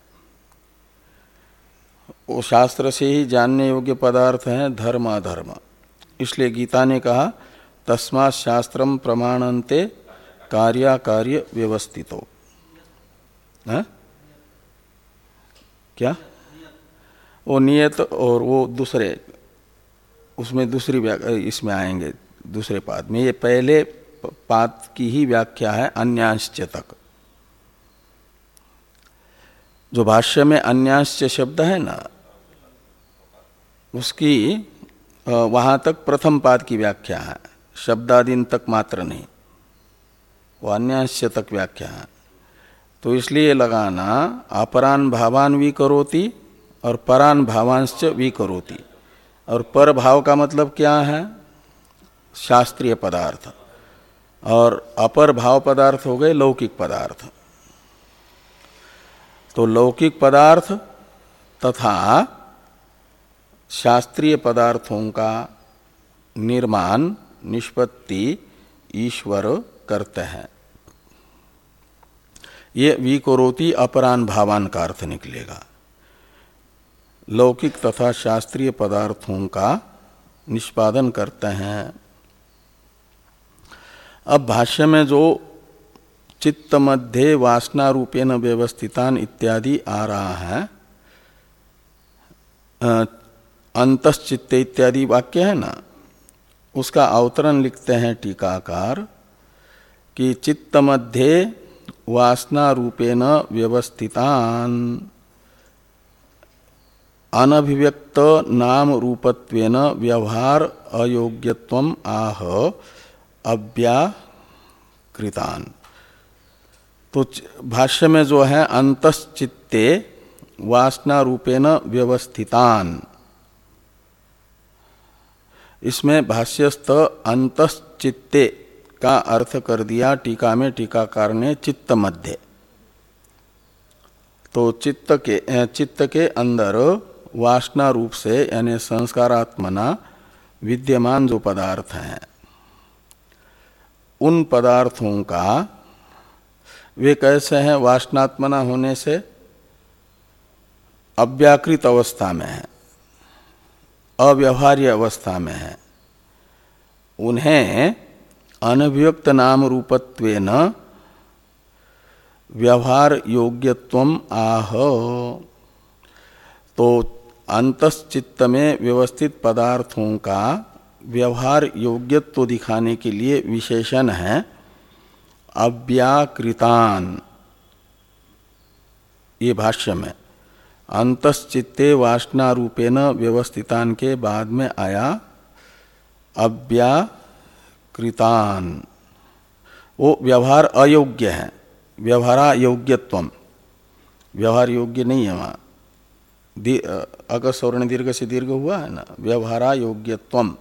वो शास्त्र से ही जानने योग्य पदार्थ हैं धर्म अधर्म। इसलिए गीता ने कहा तस्मात् शास्त्रम प्रमाणन्ते कार्याकार्य व्यवस्थितो। है क्या, वो नियत और वो दूसरे, उसमें दूसरी इसमें आएंगे दूसरे पाद में। ये पहले पाद की ही व्याख्या है अन्यांश्च तक। जो भाष्य में अन्यांश्च शब्द है ना, उसकी वहां तक प्रथम पाद की व्याख्या है शब्दादीन तक मात्र नहीं, वो अन्यांश तक व्याख्या है। तो इसलिए लगाना अपरान भावान विकरोति और परान भावांश्च विकरोति। और पर भाव का मतलब क्या है? शास्त्रीय पदार्थ, और अपर भाव पदार्थ हो गए लौकिक पदार्थ। तो लौकिक पदार्थ तथा शास्त्रीय पदार्थों का निर्माण निष्पत्ति ईश्वर करते हैं। ये विकरोति अपरान भावान का अर्थ निकलेगा। लौकिक तथा शास्त्रीय पदार्थों का निष्पादन करते हैं। अब भाष्य में जो चित्त मध्य वासना रूपेण व्यवस्थितान इत्यादि आ रहा है, अंतश्चित्त इत्यादि वाक्य है ना, उसका अवतरण लिखते हैं टीकाकार कि चित्त मध्य वासना रूपेण व्यवस्थितान अनभिव्यक्त नाम रूपत्वेन व्यवहार अयोग्यत्वम आह अव्याकृतान। तो भाष्य में जो है अंतश्चित्ते वासना रूपेण व्यवस्थितान, इसमें भाष्यस्थ अंतश्चित्ते का अर्थ कर दिया टीका में टीकाकार ने चित्त मध्य। तो चित्त के चित्त के अंदर वासना रूप से यानी संस्कारात्मना विद्यमान जो पदार्थ हैं, उन पदार्थों का वे कैसे हैं? वासनात्मना होने से अव्याकृत अवस्था में है, अव्यवहार्य अवस्था में है। उन्हें अनभिव्यक्त नाम रूपत्वेन व्यवहार योग्यत्वम आह। तो अंतश्चित्त में व्यवस्थित पदार्थों का व्यवहार योग्यत्व दिखाने के लिए विशेषण है अव्याकृतान। ये भाष्य में अंतश्चित्ते वासना रूपेण व्यवस्थितान के बाद में आया अव्याकृतान। वो व्यवहार अयोग्य है, व्यवहारा योग्यत्वम, व्यवहार योग्य नहीं है वहाँ। अगर सवर्ण दीर्घ से दीर्घ हुआ है ना, व्यवहारा योग्यत्वम।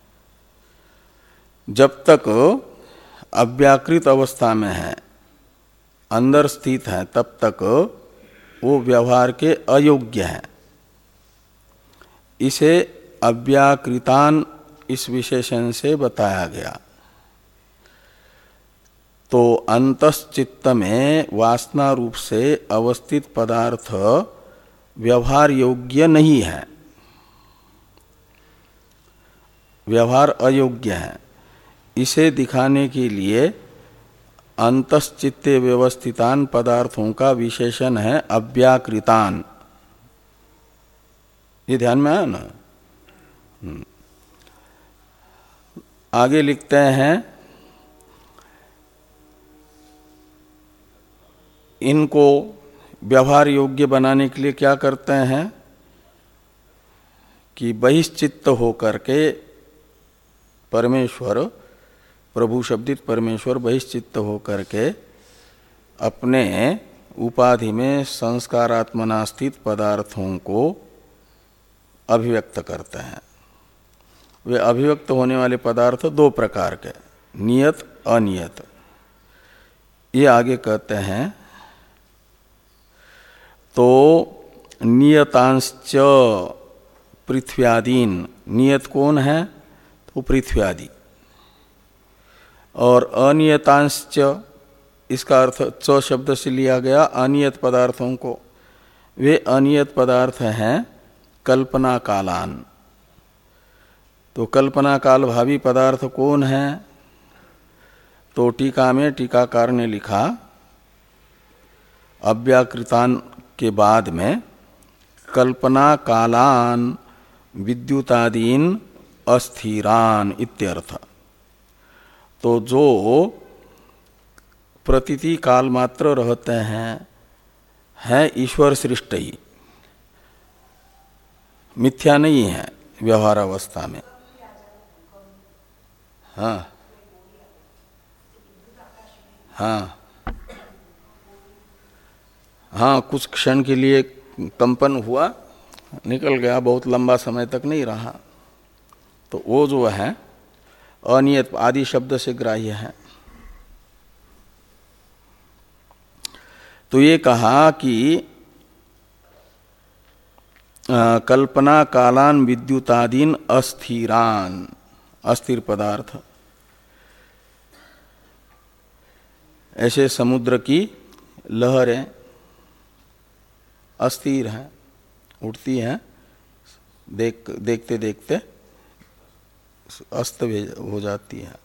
जब तक अव्याकृत अवस्था में है, अंदर स्थित है, तब तक वो व्यवहार के अयोग्य है। इसे अव्याकृतान इस विशेषण से बताया गया। तो अंतश्चित्त में वासना रूप से अवस्थित पदार्थ व्यवहार योग्य नहीं है, व्यवहार अयोग्य है। इसे दिखाने के लिए अंतश्चित्ते व्यवस्थितान पदार्थों का विशेषण है अव्याकृतान। ये ध्यान में आया ना। आगे लिखते हैं इनको व्यवहार योग्य बनाने के लिए क्या करते हैं कि बहिश्चित्त होकर के परमेश्वर, प्रभु शब्दित परमेश्वर बहिश्चित्त होकर के अपने उपाधि में संस्कारात्मना स्थित पदार्थों को अभिव्यक्त करते हैं। वे अभिव्यक्त होने वाले पदार्थ दो प्रकार के, नियत अनियत। ये आगे कहते हैं तो नियतांश्च पृथ्व्यादीन। नियत कौन है? तो पृथ्वी आदि। और अनियतांश्च, इसका अर्थ च शब्द से लिया गया अनियत पदार्थों को। वे अनियत पदार्थ हैं कल्पना कालान। तो कल्पना काल भावी पदार्थ कौन है? तो टीका में टीकाकार ने लिखा अव्याकृतान के बाद में कल्पना कालान विद्युतादीन अस्थिरान इत्यर्थ। तो जो प्रतीति काल मात्र रहते हैं, है ईश्वर सृष्ट ही, मिथ्या नहीं है व्यवहार अवस्था में। हाँ, हाँ हाँ, कुछ क्षण के लिए कंपन हुआ, निकल गया, बहुत लंबा समय तक नहीं रहा। तो वो जो है अनियत आदि शब्द से ग्राह्य है। तो ये कहा कि आ, कल्पना कालान विद्युतादीन अस्थिरान, अस्थिर पदार्थ, ऐसे समुद्र की लहरें अस्थिर हैं, उठती हैं, देख देखते देखते अस्त हो जाती है।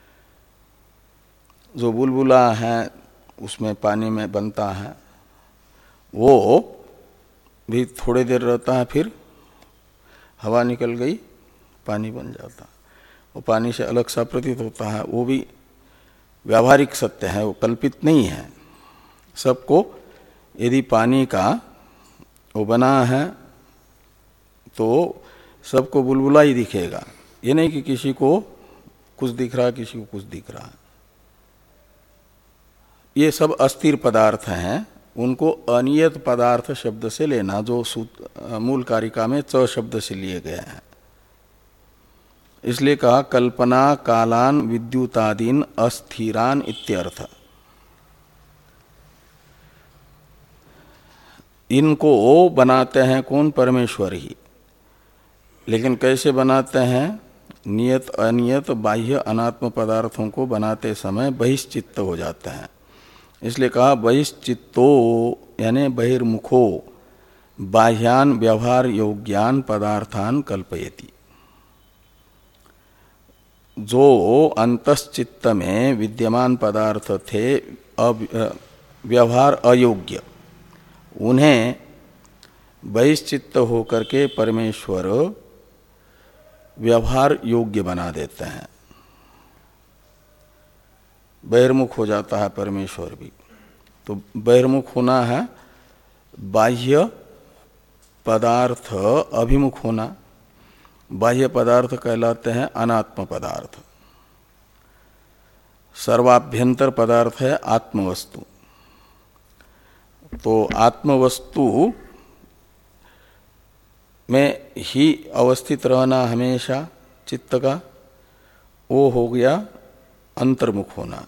जो बुलबुला है उसमें पानी में बनता है, वो भी थोड़ी देर रहता है, फिर हवा निकल गई, पानी बन जाता। वो पानी से अलग सा प्रतीत होता है, वो भी व्यावहारिक सत्य है, वो कल्पित नहीं है। सबको यदि पानी का वो बना है तो सबको बुलबुला ही दिखेगा। ये नहीं कि किसी को कुछ दिख रहा, किसी को कुछ दिख रहा। ये सब अस्थिर पदार्थ हैं, उनको अनियत पदार्थ शब्द से लेना, जो मूल कारिका में च शब्द से लिए गए हैं। इसलिए कहा कल्पना कालान विद्युतादीन अस्थिरान इत्यर्थ। इनको बनाते हैं कौन? परमेश्वर ही। लेकिन कैसे बनाते हैं? नियत अनियत बाह्य अनात्म पदार्थों को बनाते समय बहिश्चित्त हो जाते हैं। इसलिए कहा बहिश्चित्तो यानी बहिर्मुखो बाह्यान व्यवहार योग्यान पदार्थान कल्पयति। जो अंतश्चित्त में विद्यमान पदार्थ थे व्यवहार अयोग्य, उन्हें बहिश्चित्त होकर के परमेश्वर व्यवहार योग्य बना देते हैं। बहिर्मुख हो जाता है परमेश्वर भी। तो बहिर्मुख होना है बाह्य पदार्थ अभिमुख होना। बाह्य पदार्थ कहलाते हैं अनात्म पदार्थ। सर्वाभ्यंतर पदार्थ है आत्मवस्तु। तो आत्मवस्तु में ही अवस्थित रहना हमेशा चित्त का, वो हो गया अंतर्मुख होना।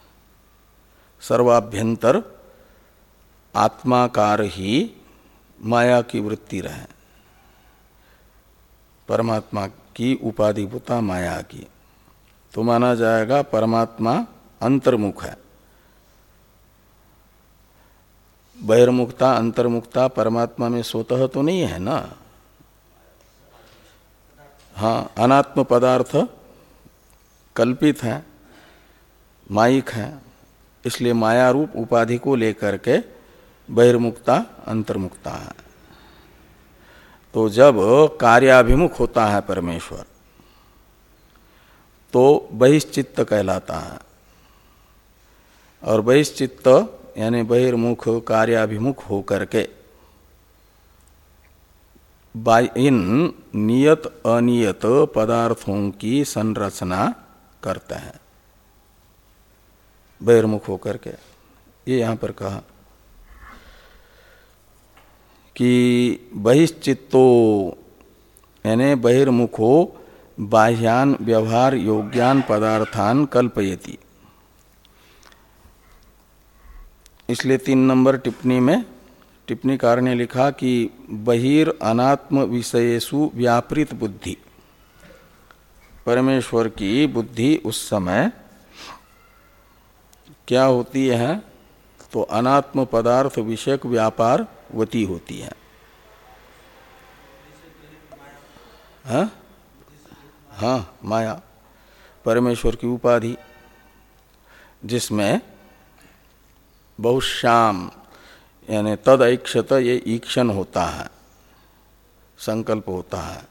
सर्वाभ्यंतर आत्माकार ही माया की वृत्ति रहे, परमात्मा की उपाधिभूता माया की। तो माना जाएगा परमात्मा अंतर्मुख है। बहिर्मुखता अंतर्मुखता परमात्मा में स्वतः तो नहीं है ना। हाँ, अनात्म पदार्थ कल्पित है, मायिक है। इसलिए माया रूप उपाधि को लेकर के बहिर्मुखता अंतर्मुखता है। तो जब कार्याभिमुख होता है परमेश्वर तो बहिश्चित्त कहलाता है। और बहिश्चित्त यानी बहिर्मुख कार्याभिमुख होकर के इन नियत अनियत पदार्थों की संरचना करते हैं, बहिर्मुख होकर के। ये यहाँ पर कहा कि बहिश्चित्तो यानी बहिर्मुखो बाह्यान व्यवहार योग्यान पदार्थान कल्पयति। इसलिए तीन नंबर टिप्पणी में टिप्पणीकार ने लिखा कि बहिर अनात्म विषयेषु व्यापृत बुद्धि, परमेश्वर की बुद्धि उस समय क्या होती है? तो अनात्म पदार्थ विषयक व्यापार वती होती है। हाँ हाँ, माया परमेश्वर की उपाधि, जिसमें बहुश्याम यानी तद ऐक्षत, ये ईक्षण होता है, संकल्प होता है,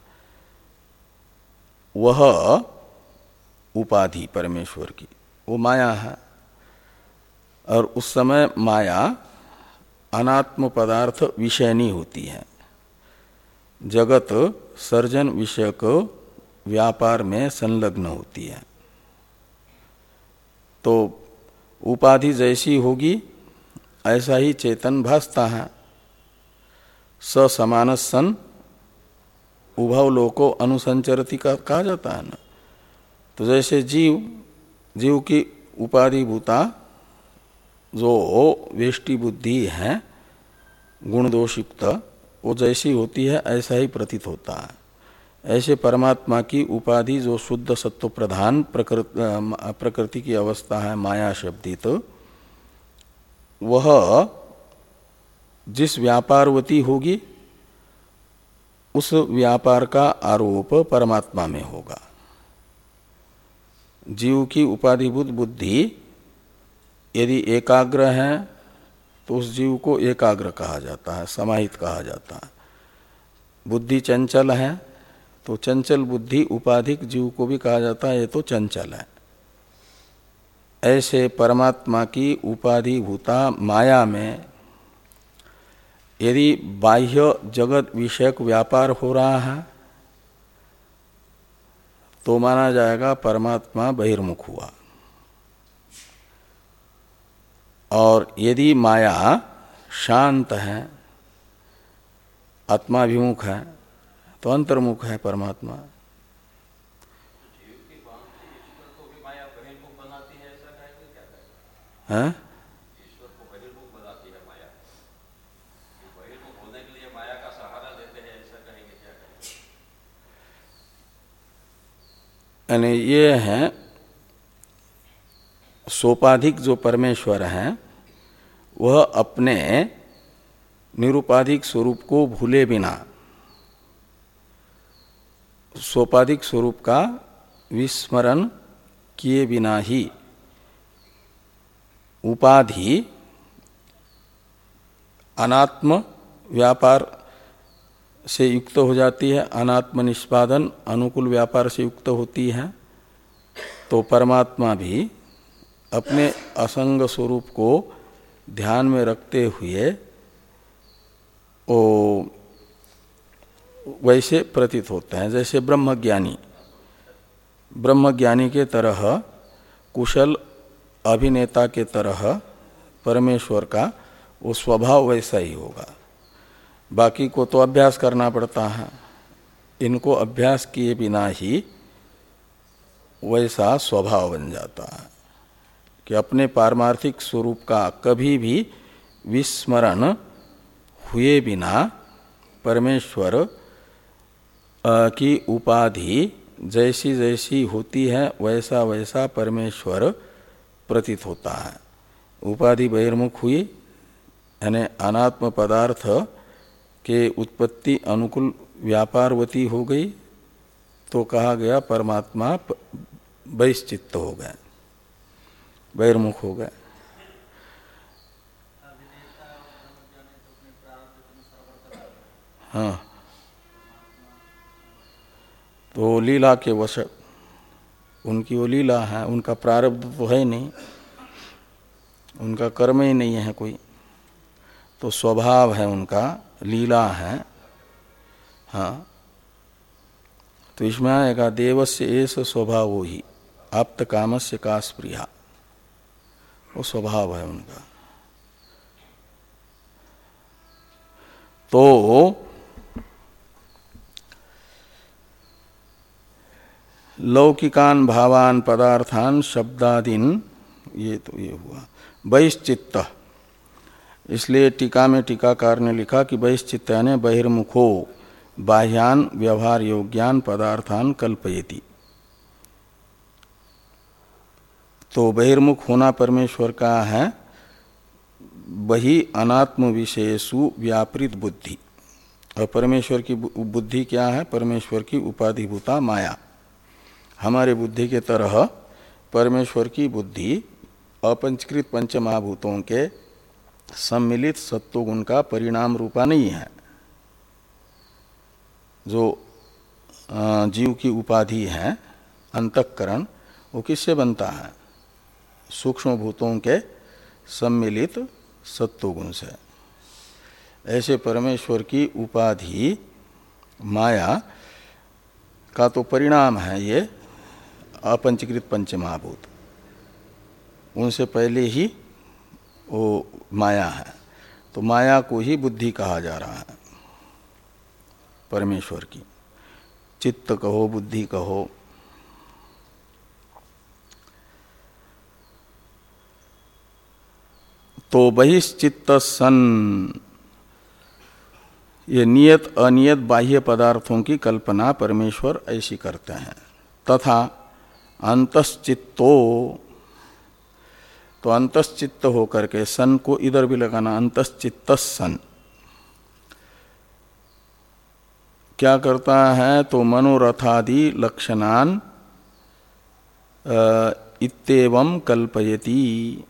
वह उपाधि परमेश्वर की वो माया है। और उस समय माया अनात्म पदार्थ विषयनी होती है, जगत सर्जन विषयक व्यापार में संलग्न होती है। तो उपाधि जैसी होगी ऐसा ही चेतन भासता है। स समानस सन उभव लोको अनुसंचरति का कहा जाता है ना। तो जैसे जीव जीव की उपाधिभूता जो वेष्टि बुद्धि है गुण दोषयुक्त, वो जैसी होती है ऐसा ही प्रतीत होता है। ऐसे परमात्मा की उपाधि जो शुद्ध सत्व प्रधान प्रकृति प्रकृति की अवस्था है माया शब्दित, वह जिस व्यापारवती होगी उस व्यापार का आरोप परमात्मा में होगा। जीव की उपाधिभूत बुद्धि यदि एकाग्र है तो उस जीव को एकाग्र कहा जाता है, समाहित कहा जाता है। बुद्धि चंचल है तो चंचल बुद्धि उपाधिक जीव को भी कहा जाता है, ये तो चंचल है। ऐसे परमात्मा की उपाधिभूता माया में यदि बाह्य जगत विषयक व्यापार हो रहा है तो माना जाएगा परमात्मा बहिर्मुख हुआ। और यदि माया शांत है, आत्माभिमुख है, तो अंतर्मुख है परमात्मा। है यानी ये है सोपाधिक जो परमेश्वर हैं वह अपने निरुपाधिक स्वरूप को भूले बिना, सोपाधिक स्वरूप का विस्मरण किए बिना ही उपाधि अनात्म व्यापार से युक्त हो जाती है, अनात्म निष्पादन अनुकूल व्यापार से युक्त होती है। तो परमात्मा भी अपने असंग स्वरूप को ध्यान में रखते हुए ओ वैसे प्रतीत होते हैं। जैसे ब्रह्मज्ञानी ब्रह्मज्ञानी के तरह, कुशल अभिनेता के तरह परमेश्वर का वो स्वभाव वैसा ही होगा। बाकी को तो अभ्यास करना पड़ता है, इनको अभ्यास किए बिना ही वैसा स्वभाव बन जाता है कि अपने पारमार्थिक स्वरूप का कभी भी विस्मरण हुए बिना परमेश्वर की उपाधि जैसी जैसी होती है वैसा वैसा परमेश्वर प्रतीत होता है। उपाधि बहिर्मुख हुई यानी अनात्म पदार्थ के उत्पत्ति अनुकूल व्यापारवती हो गई तो कहा गया परमात्मा बहिश्चित्त हो गए, बहिर्मुख हो गए। हाँ, तो लीला के वश, उनकी वो लीला है, उनका प्रारब्ध तो है नहीं, उनका कर्म ही नहीं है कोई, तो स्वभाव है उनका, लीला है। हाँ, तो इसमें आएगा देवस्य एष स्वभावो ही आप्त कामस्य का स्प्रिया, वो स्वभाव है उनका। तो लौकिकान भावान पदार्थान शब्दादीन, ये तो ये हुआ बहिश्चित्त। इसलिए टीका में टीकाकार ने लिखा कि बहिश्चित्त यानी बहिर्मुखो बाह्यान व्यवहार योग्यान पदार्थान कल्पयति। तो बहिर्मुख होना परमेश्वर का है बहि अनात्म विषयसु व्यापृत बुद्धि। और परमेश्वर की बुद्धि क्या है? परमेश्वर की उपाधिभूता माया। हमारे बुद्धि के तरह परमेश्वर की बुद्धि अपंचकृत पंचमहाभूतों के सम्मिलित सत्वगुण का परिणाम रूपा नहीं है। जो जीव की उपाधि है अंतःकरण, वो किससे बनता है? सूक्ष्म भूतों के सम्मिलित सत्वगुण से। ऐसे परमेश्वर की उपाधि माया का तो परिणाम है ये अपंचकृत पंचमहाभूत। उनसे पहले ही वो माया है। तो माया को ही बुद्धि कहा जा रहा है, परमेश्वर की। चित्त कहो, बुद्धि कहो। तो बहिश्चित्त सन, ये नियत अनियत बाह्य पदार्थों की कल्पना परमेश्वर ऐसी करते हैं। तथा अंतश्चित्तो, तो अंतश्चित्त होकर के सन को इधर भी लगाना, अंतश्चित्त सन क्या करता है? तो मनोरथादि लक्षणान इत्येवं कल्पयति।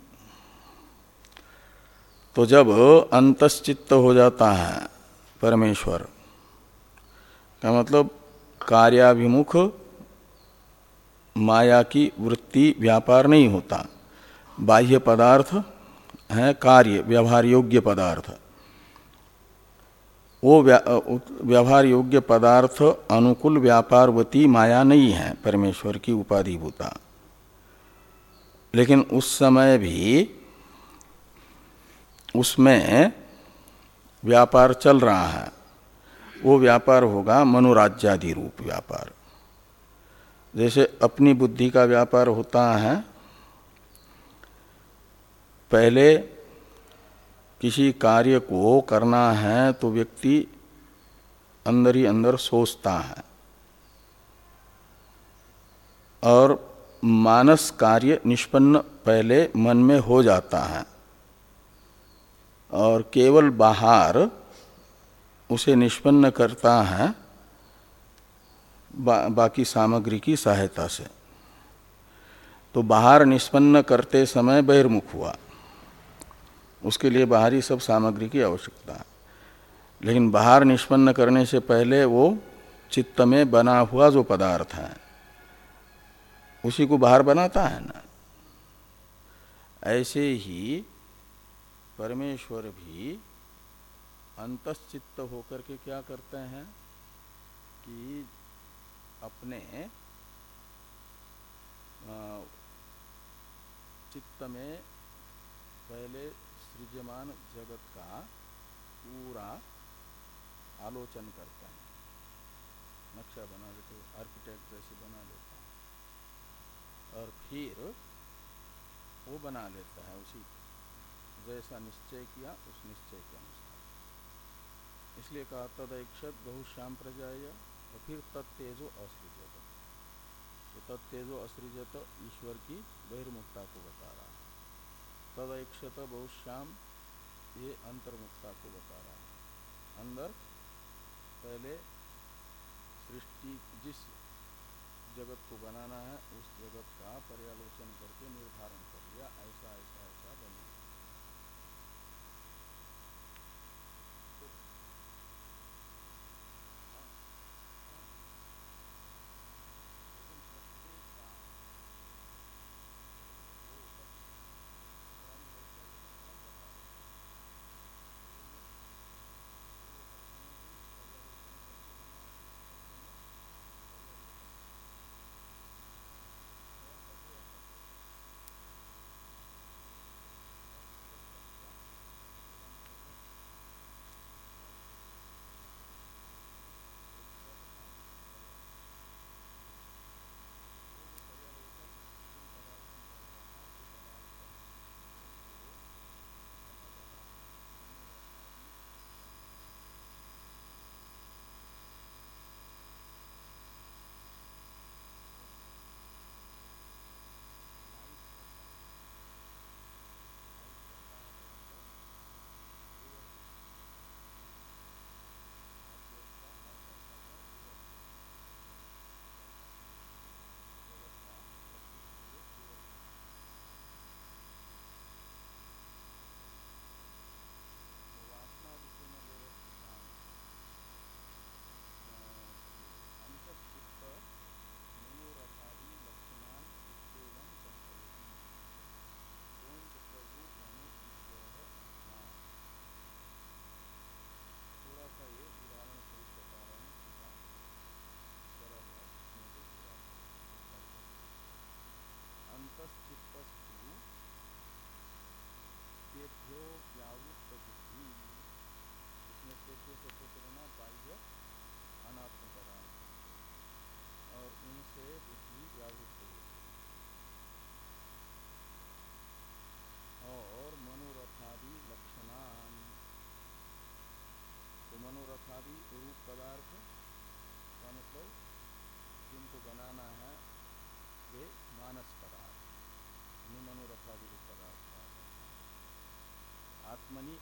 तो जब अंतश्चित्त हो जाता है परमेश्वर का मतलब कार्याभिमुख माया की वृत्ति व्यापार नहीं होता, बाह्य पदार्थ है कार्य, व्यवहार योग्य पदार्थ। वो व्यवहार योग्य पदार्थ अनुकूल व्यापारवती माया नहीं है परमेश्वर की उपाधिभूता। लेकिन उस समय भी उसमें व्यापार चल रहा है। वो व्यापार होगा मनोराज्यादि रूप व्यापार। जैसे अपनी बुद्धि का व्यापार होता है, पहले किसी कार्य को करना है तो व्यक्ति अंदर ही अंदर सोचता है और मानस कार्य निष्पन्न पहले मन में हो जाता है और केवल बाहर उसे निष्पन्न करता है बा, बाकी सामग्री की सहायता से। तो बाहर निष्पन्न करते समय बहिर्मुख हुआ, उसके लिए बाहरी सब सामग्री की आवश्यकता है। लेकिन बाहर निष्पन्न करने से पहले वो चित्त में बना हुआ जो पदार्थ है उसी को बाहर बनाता है ना। ऐसे ही परमेश्वर भी अंतश्चित्त होकर के क्या करते हैं कि अपने चित्त में पहले सृज्यमान जगत का पूरा आलोचन करते हैं, नक्शा बना लेते, आर्किटेक्ट जैसे बना लेता है और फिर वो बना लेता है उसी जैसा निश्चय किया उस निश्चय के अनुसार। इसलिए कहा तदैक्षत बहुश्याम प्रजाय और फिर तत्तेजो असृजत। तो तत्तेजो असृजत ईश्वर की बहिर्मुखता को बता रहा है। तदैक्षत बहुश्याम ये अंतर्मुखता को बता रहा है। अंदर पहले सृष्टि जिस जगत को बनाना है उस जगत का पर्यालोचन करके निर्धारण कर लिया, ऐसा ऐसा ऐसा बने।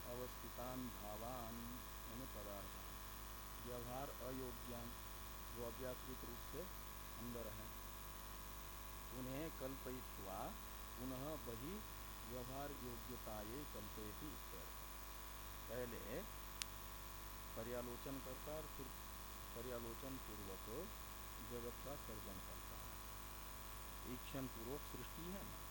अवस्थितान भावान यानी पदार्थान, व्यवहार अयोग्यान जो अव्याकृत रूप से अंदर है, उन्हें कल्पयित्वा पुनः बहि व्यवहार योग्यताये कल्पयति इत्यर्थ। पहले पर्यालोचन करता और फिर पर्यालोचन पूर्वक जगत का सर्जन करता है। ईक्षण पूर्वक सृष्टि है ना।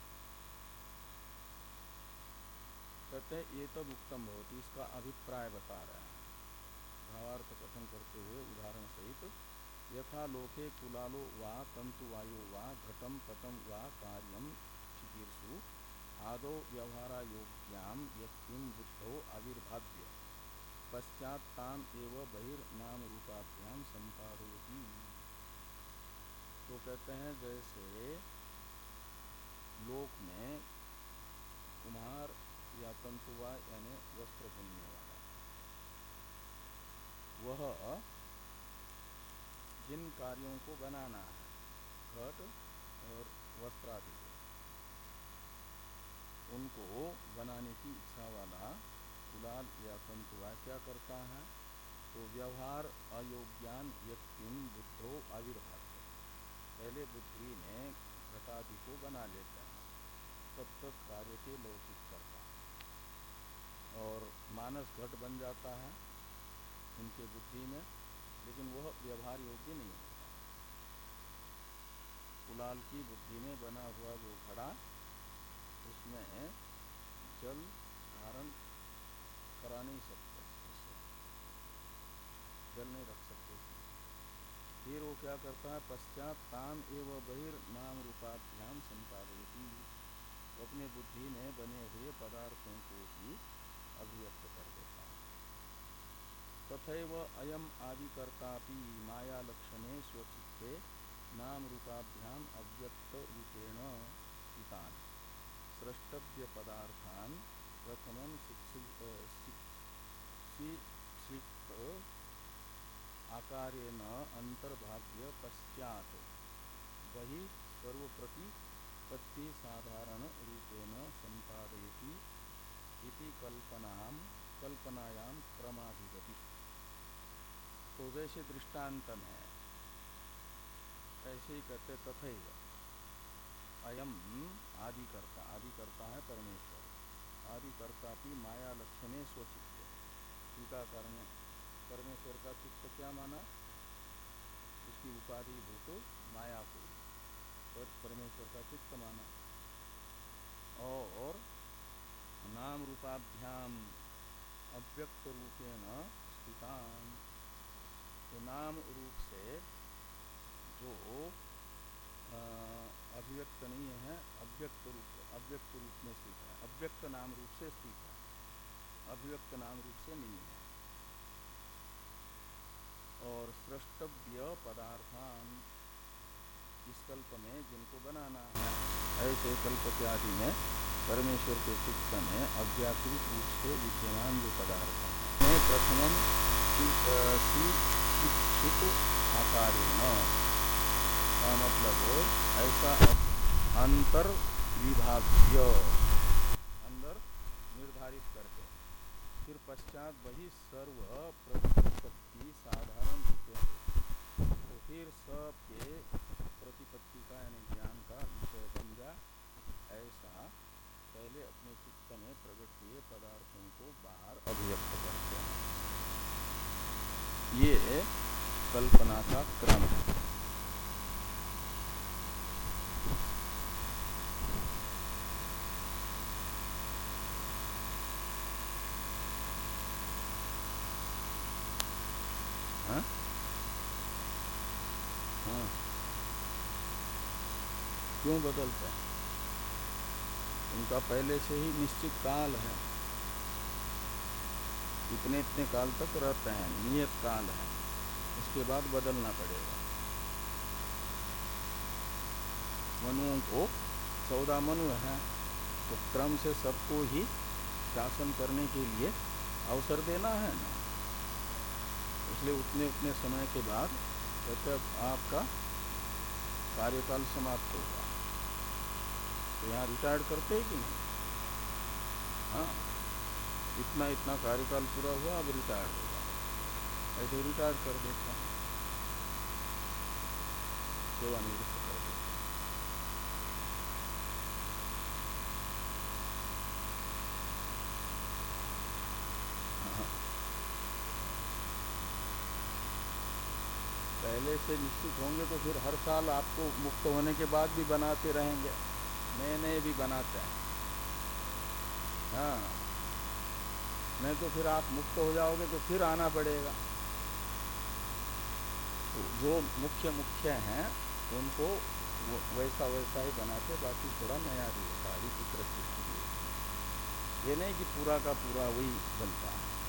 कहते ये तब उत्तम भवती, इसका अभिप्राय बता रहे हैं भावार्थ कथन करते हुए उदाहरण सहित। यथा लोके कुलालो वा तंतुवायो वा घटम पटम वा कार्यम चिकीर्षु आदो व्यवहारा योग्याम यत्किं बुद्धो आविर्भाव्य पश्चात ताम एव बहिर्नाम रूपाभ्याम संपादयति। तो कहते हैं जैसे लोक में कुम्हार या तंतुवा यानी वस्त्र बुनने वाला वह जिन कार्यों को बनाना है, घट और वस्त्रादि को, उनको बनाने की इच्छा वाला कुलाल या तंतुवा क्या करता है? तो व्यवहार अयोग्यान यत्किं बुद्धो आविर्भाव्य, पहले बुद्धि में घटादि को बना लेते हैं, तब तक कार्य के लौकिक करता है और मानस घट बन जाता है उनके बुद्धि में, लेकिन वह व्यवहार योग्य नहीं होता। कुलाल की बुद्धि में बना हुआ जो घड़ा, उसमें जल धारण करा नहीं सकते, जल नहीं रख सकते। फिर वो क्या करता है? पश्चात ताम एवं बहिर नाम रूपाभ्याम संपादयति, अपने बुद्धि में बने हुए पदार्थों को ही अभिव्यक्त कर देता है। तथैव अयम आदिकर्तापि माया लक्षणे स्वचित्ते नाम रूपाभ्याम अव्यक्त रूपेण स्थितान् स्रष्टव्य पदार्थान् प्रथमं शिक्षित आकारेण अंतर्भाव्य पश्चात वही सर्वप्रतिपत्ति साधारण रूपेण संपादयति इति कल्पनाम कल्पनायाम क्रमाधिगति। तो जैसे दृष्टांत में ऐसे ही कहते तथैव अयम आदिकर्ता, आदिकर्ता है परमेश्वर, आदिकर्ता भी माया लक्षणे स्वचित्त, टीकाकार ने परमेश्वर का चित्त क्या माना? उसकी उपाधि भूत माया को पर परमेश्वर का चित्त माना। और नाम रूपाभ्याम अव्यक्त रूपेण स्थितान, तो नाम रूप से जो आ, अभिव्यक्त नहीं है, अव्यक्त रूप अव्यक्त रूप में स्थित है, अव्यक्त नाम रूप से स्थित है, अभिव्यक्त नाम रूप से नहीं है। और सृष्टव्य पदार्थान, इस कल्प में जिनको बनाना है, ऐसे कल्प इत्यादि में परमेश्वर के चित्त में अव्याकृत रूप से विद्यमान जो पदार्थ है, प्रथमम शिक्षित आकारेण का मतलब ऐसा अंतर विभाव्य, अंदर निर्धारित करके, फिर पश्चात वही सर्व प्रतिपत्ति साधारण रूप, तो फिर सब के प्रतिपत्ति का यानी ज्ञान का विषय बन जाए, ऐसा पहले अपने चित्त में प्रकट किए पदार्थों को बाहर अभिव्यक्त करते हैं। ये कल्पना का क्रम है। हाँ? हाँ। क्यों बदलता है? उनका पहले से ही निश्चित काल है, इतने इतने काल तक रहते हैं, नियत काल है, इसके बाद बदलना पड़ेगा। मनुओं को चौदह मनु है, तो क्रम से सबको ही शासन करने के लिए अवसर देना है ना, इसलिए उतने उतने समय के बाद कहते आपका कार्यकाल समाप्त होगा। तो यहाँ रिटायर्ड करते हैं कि नहीं? हाँ, इतना इतना कार्यकाल पूरा हुआ, अब रिटायर होगा, ऐसे रिटायर कर देता है, सेवानिवृत्त कर देता है। हाँ, पहले से निश्चित होंगे तो फिर हर साल आपको मुक्त होने के बाद भी बनाते रहेंगे, नए नए भी बनाते हैं। हाँ, नहीं तो फिर आप मुक्त हो जाओगे तो फिर आना पड़ेगा। तो जो मुख्य मुख्य हैं उनको वैसा वैसा ही बनाते, बाकी थोड़ा नया भी होता है, विचित्र सृष्टि। ये नहीं कि पूरा का पूरा वही बनता है।